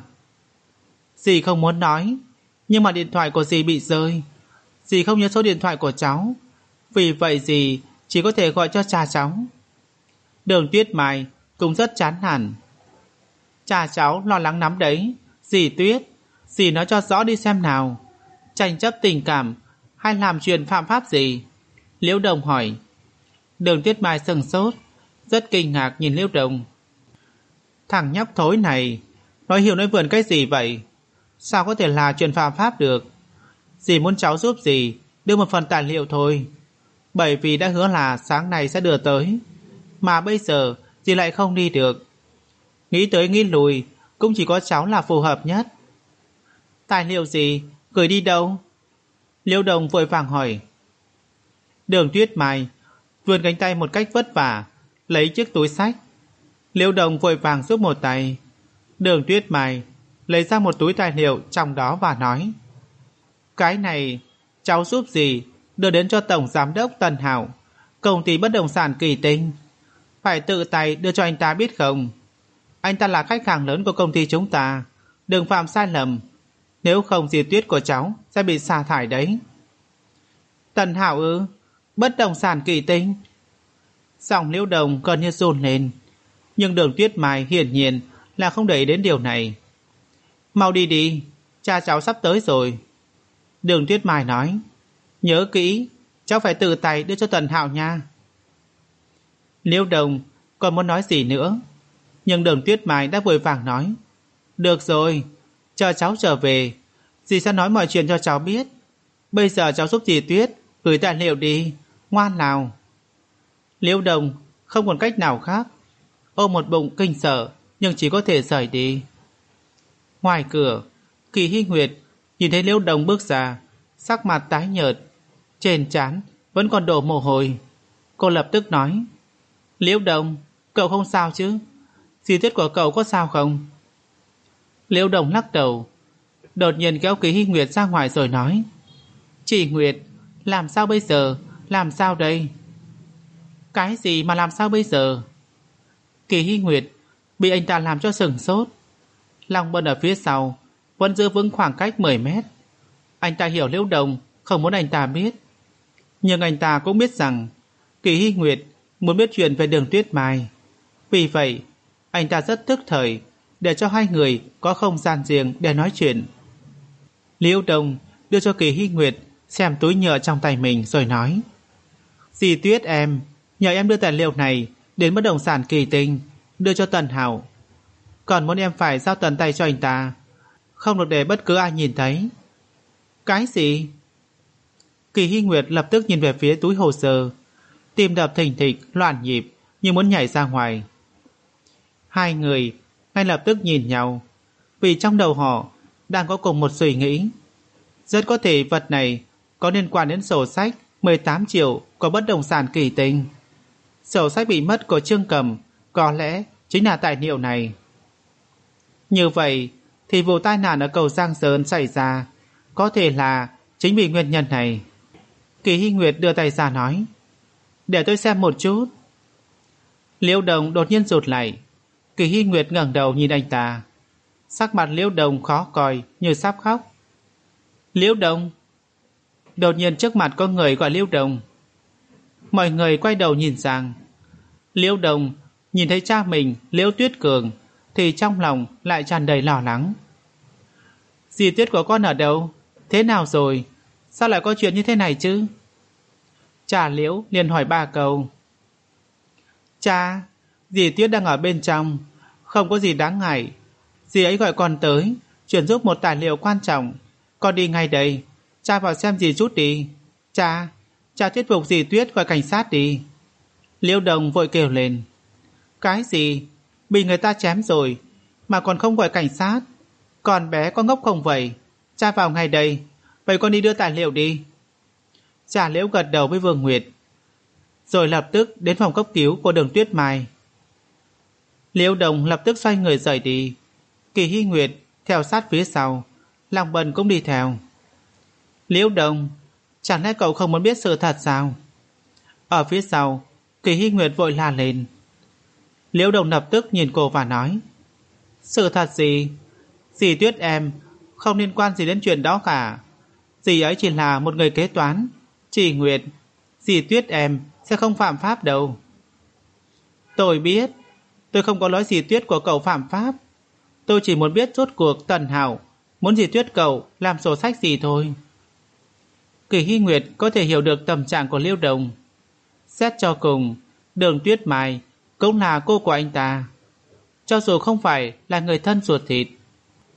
Dì không muốn nói, nhưng mà điện thoại của dì bị rơi, dì không nhớ số điện thoại của cháu, vì vậy dì chỉ có thể gọi cho cha cháu. Đường Tuyết Mai cũng rất chán nản. Cha cháu lo lắng lắm đấy. Dì Tuyết, dì nói cho rõ đi xem nào, tranh chấp tình cảm hay làm chuyện phạm pháp gì? Liễu Đồng hỏi. Đường Tuyết Mai sừng sốt, rất kinh ngạc nhìn Liễu Đồng. Thằng nhóc thối này Nói hiểu nói vượn cái gì vậy? Sao có thể là chuyện phạm pháp được? Dì muốn cháu giúp dì đưa một phần tài liệu thôi, bởi vì đã hứa là sáng nay sẽ đưa tới, mà bây giờ dì lại không đi được. Nghĩ tới nghĩ lùi, cũng chỉ có cháu là phù hợp nhất. Tài liệu gì? Gửi đi đâu? Liễu Đồng vội vàng hỏi. Đường Tuyết Mai vươn cánh tay một cách vất vả lấy chiếc túi xách. Liễu Đồng vội vàng giúp một tay. Đường Tuyết Mai lấy ra một túi tài liệu trong đó và nói: cái này cháu giúp dì đưa đến cho Tổng Giám đốc Tần Hạo, công ty bất động sản Kỳ Tinh. Phải tự tay đưa cho anh ta biết không? Anh ta là khách hàng lớn của công ty chúng ta, đừng phạm sai lầm, nếu không dì Tuyết của cháu sẽ bị sa thải đấy. Tần Hạo ư? Bất động sản Kỳ Tinh? Giọng Liễu Đồng gần như run lên, nhưng Đường Tuyết Mai hiển nhiên là không để ý đến điều này. Mau đi đi, cha cháu sắp tới rồi. Đường Tuyết Mai nói: nhớ kỹ, cháu phải tự tay đưa cho Tần Hạo nha. Liễu Đồng còn muốn nói gì nữa, nhưng Đường Tuyết Mai đã vội vàng nói: được rồi, chờ cháu trở về, dì sẽ nói mọi chuyện cho cháu biết. Bây giờ cháu giúp dì Tuyết gửi tài liệu đi, ngoan nào. Liễu Đồng không còn cách nào khác, ôm một bụng kinh sợ nhưng chỉ có thể rời đi. Ngoài cửa, Kỳ Hy Nguyệt nhìn thấy Liễu Đồng bước ra, sắc mặt tái nhợt, trên trán vẫn còn đổ mồ hôi. Cô lập tức nói: Liễu Đồng, cậu không sao chứ? Dì Tuyết của cậu có sao không? Liễu Đồng lắc đầu, đột nhiên kéo Kỳ Hy Nguyệt ra ngoài rồi nói: chị Nguyệt, làm sao bây giờ? Làm sao đây? Cái gì mà làm sao bây giờ? Kỳ Hy Nguyệt bị anh ta làm cho sửng sốt. Long Bân ở phía sau vẫn giữ vững khoảng cách mười mét. Anh ta hiểu Liễu Đồng không muốn anh ta biết, nhưng anh ta cũng biết rằng Kỳ Hy Nguyệt muốn biết chuyện về Đường Tuyết Mai. Vì vậy anh ta rất tức thời để cho hai người có không gian riêng để nói chuyện. Liễu Đồng đưa cho Kỳ Hy Nguyệt xem túi nhựa trong tay mình rồi nói: dì Tuyết em, nhờ em đưa tài liệu này đến bất động sản Kỳ Tinh, đưa cho Tần Hạo. Còn muốn em phải giao tận tay cho anh ta, không được để bất cứ ai nhìn thấy. Cái gì? Kỳ Hy Nguyệt lập tức nhìn về phía túi hồ sơ, tim đập thình thịch loạn nhịp như muốn nhảy ra ngoài. Hai người ngay lập tức nhìn nhau, vì trong đầu họ đang có cùng một suy nghĩ. Rất có thể vật này có liên quan đến sổ sách mười tám triệu của bất động sản Kỳ Tinh. Sổ sách bị mất của Trương Cầm có lẽ chính là tài liệu này. Như vậy thì vụ tai nạn ở cầu Giang Sơn xảy ra có thể là chính vì nguyên nhân này. Kỳ Hy Nguyệt đưa tay ra nói: để tôi xem một chút. Liễu Đồng đột nhiên rụt lại. Kỳ Hy Nguyệt ngẩng đầu nhìn anh ta, sắc mặt Liễu Đồng khó coi như sắp khóc. Liễu Đồng. Đột nhiên trước mặt có người gọi Liễu Đồng. Mọi người quay đầu nhìn sang. Liễu Đồng nhìn thấy cha mình Liễu Tuyết Cường thì trong lòng lại tràn đầy lo lắng. Dì Tuyết của con ở đâu? Thế nào rồi? Sao lại có chuyện như thế này chứ? Cha Liễu liền hỏi ba câu. Cha, dì Tuyết đang ở bên trong, không có gì đáng ngại. Dì ấy gọi con tới chuyển giúp một tài liệu quan trọng, con đi ngay đây. Cha vào xem dì chút đi. Cha, cha thuyết phục dì Tuyết gọi cảnh sát đi. Liễu Đồng vội kêu lên. Cái gì? Bị người ta chém rồi mà còn không gọi cảnh sát? Con bé có ngốc không vậy? Cha vào ngay đây. Vậy con đi đưa tài liệu đi. Cha Liễu gật đầu với Vương Nguyệt, rồi lập tức đến phòng cấp cứu của Đường Tuyết Mai. Liễu Đồng lập tức xoay người rời đi. Kỳ Hy Nguyệt theo sát phía sau, Long Bân cũng đi theo. Liễu Đồng, chẳng lẽ cậu không muốn biết sự thật sao? Ở phía sau, Kỳ Hy Nguyệt vội la lên. Liễu Đồng lập tức nhìn cô và nói: sự thật gì? Dì Tuyết em không liên quan gì đến chuyện đó cả. Dì ấy chỉ là một người kế toán. Chị Nguyệt, dì Tuyết em sẽ không phạm pháp đâu. Tôi biết, tôi không có nói dì Tuyết của cậu phạm pháp. Tôi chỉ muốn biết rốt cuộc Tần Hạo muốn dì Tuyết cậu làm sổ sách gì thôi. Kỳ Hy Nguyệt có thể hiểu được tâm trạng của Liễu Đồng. Xét cho cùng, Đường Tuyết Mai cũng là cô của anh ta. Cho dù không phải là người thân ruột thịt,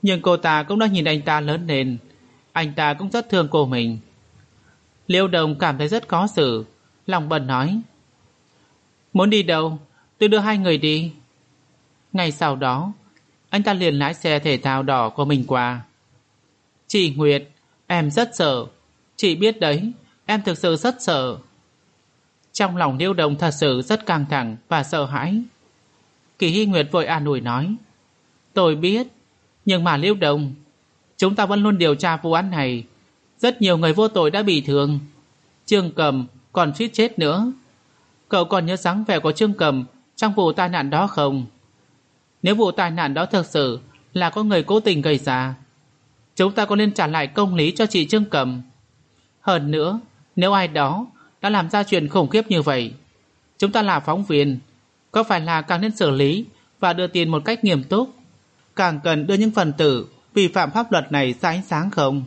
Nhưng cô ta cũng đã nhìn anh ta lớn lên. Anh ta cũng rất thương cô mình. Liễu Đồng cảm thấy rất khó xử, lòng bần nói: Muốn đi đâu? Tôi đưa hai người đi. Ngay sau đó, anh ta liền lái xe thể thao đỏ của mình qua. Chị Nguyệt, em rất sợ. Chị biết đấy, em thực sự rất sợ. Trong lòng Liễu Đồng thật sự rất căng thẳng và sợ hãi. Kỳ Hy Nguyệt vội an ủi nói: Tôi biết, nhưng mà Liễu Đồng, chúng ta vẫn luôn điều tra vụ án này. Rất nhiều người vô tội đã bị thương. Trương Cầm còn suýt chết nữa. Cậu còn nhớ dáng vẻ của Trương Cầm trong vụ tai nạn đó không? Nếu vụ tai nạn đó thực sự là có người cố tình gây ra, chúng ta có nên trả lại công lý cho chị Trương Cầm. Hơn nữa, nếu ai đó đã làm ra chuyện khủng khiếp như vậy, chúng ta là phóng viên, có phải là càng nên xử lý và đưa tiền một cách nghiêm túc, càng cần đưa những phần tử vi phạm pháp luật này ra ánh sáng không?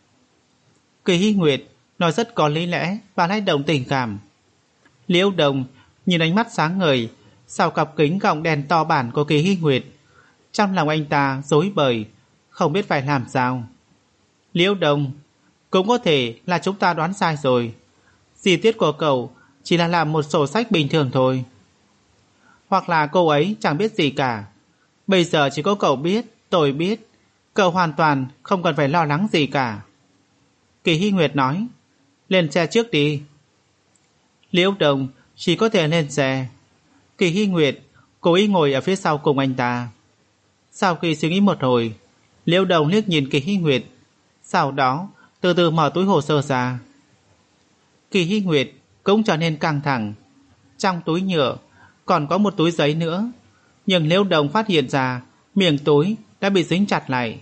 Kỳ Hy Nguyệt nói rất có lý lẽ và lay động tình cảm. Liễu Đồng nhìn ánh mắt sáng ngời sau cặp kính gọng đèn to bản của Kỳ Hy Nguyệt. Trong lòng anh ta rối bời, không biết phải làm sao. Liễu Đồng, cũng có thể là chúng ta đoán sai rồi. Chi tiết của cậu chỉ là làm một sổ sách bình thường thôi. Hoặc là cô ấy chẳng biết gì cả. Bây giờ chỉ có cậu biết, tôi biết. Cậu hoàn toàn không cần phải lo lắng gì cả. Kỳ Hy Nguyệt nói: Lên xe trước đi. Liễu Đồng chỉ có thể lên xe. Kỳ Hy Nguyệt cố ý ngồi ở phía sau cùng anh ta. Sau khi suy nghĩ một hồi, Liễu Đồng liếc nhìn Kỳ Hy Nguyệt, sau đó từ từ mở túi hồ sơ ra. Kỳ Hy Nguyệt cũng trở nên căng thẳng. Trong túi nhựa còn có một túi giấy nữa, nhưng Liễu Đồng phát hiện ra miệng túi đã bị dính chặt lại.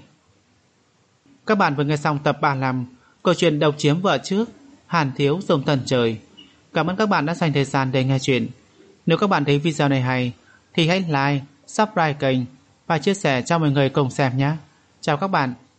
Các bạn vừa nghe xong tập ba mươi lăm câu chuyện Độc Chiếm Vợ Trước, Hàn Thiếu Dùng Tần Trời. Cảm ơn các bạn đã dành thời gian để nghe chuyện. Nếu các bạn thấy video này hay thì hãy like, subscribe kênh và chia sẻ cho mọi người cùng xem nhé. Chào các bạn.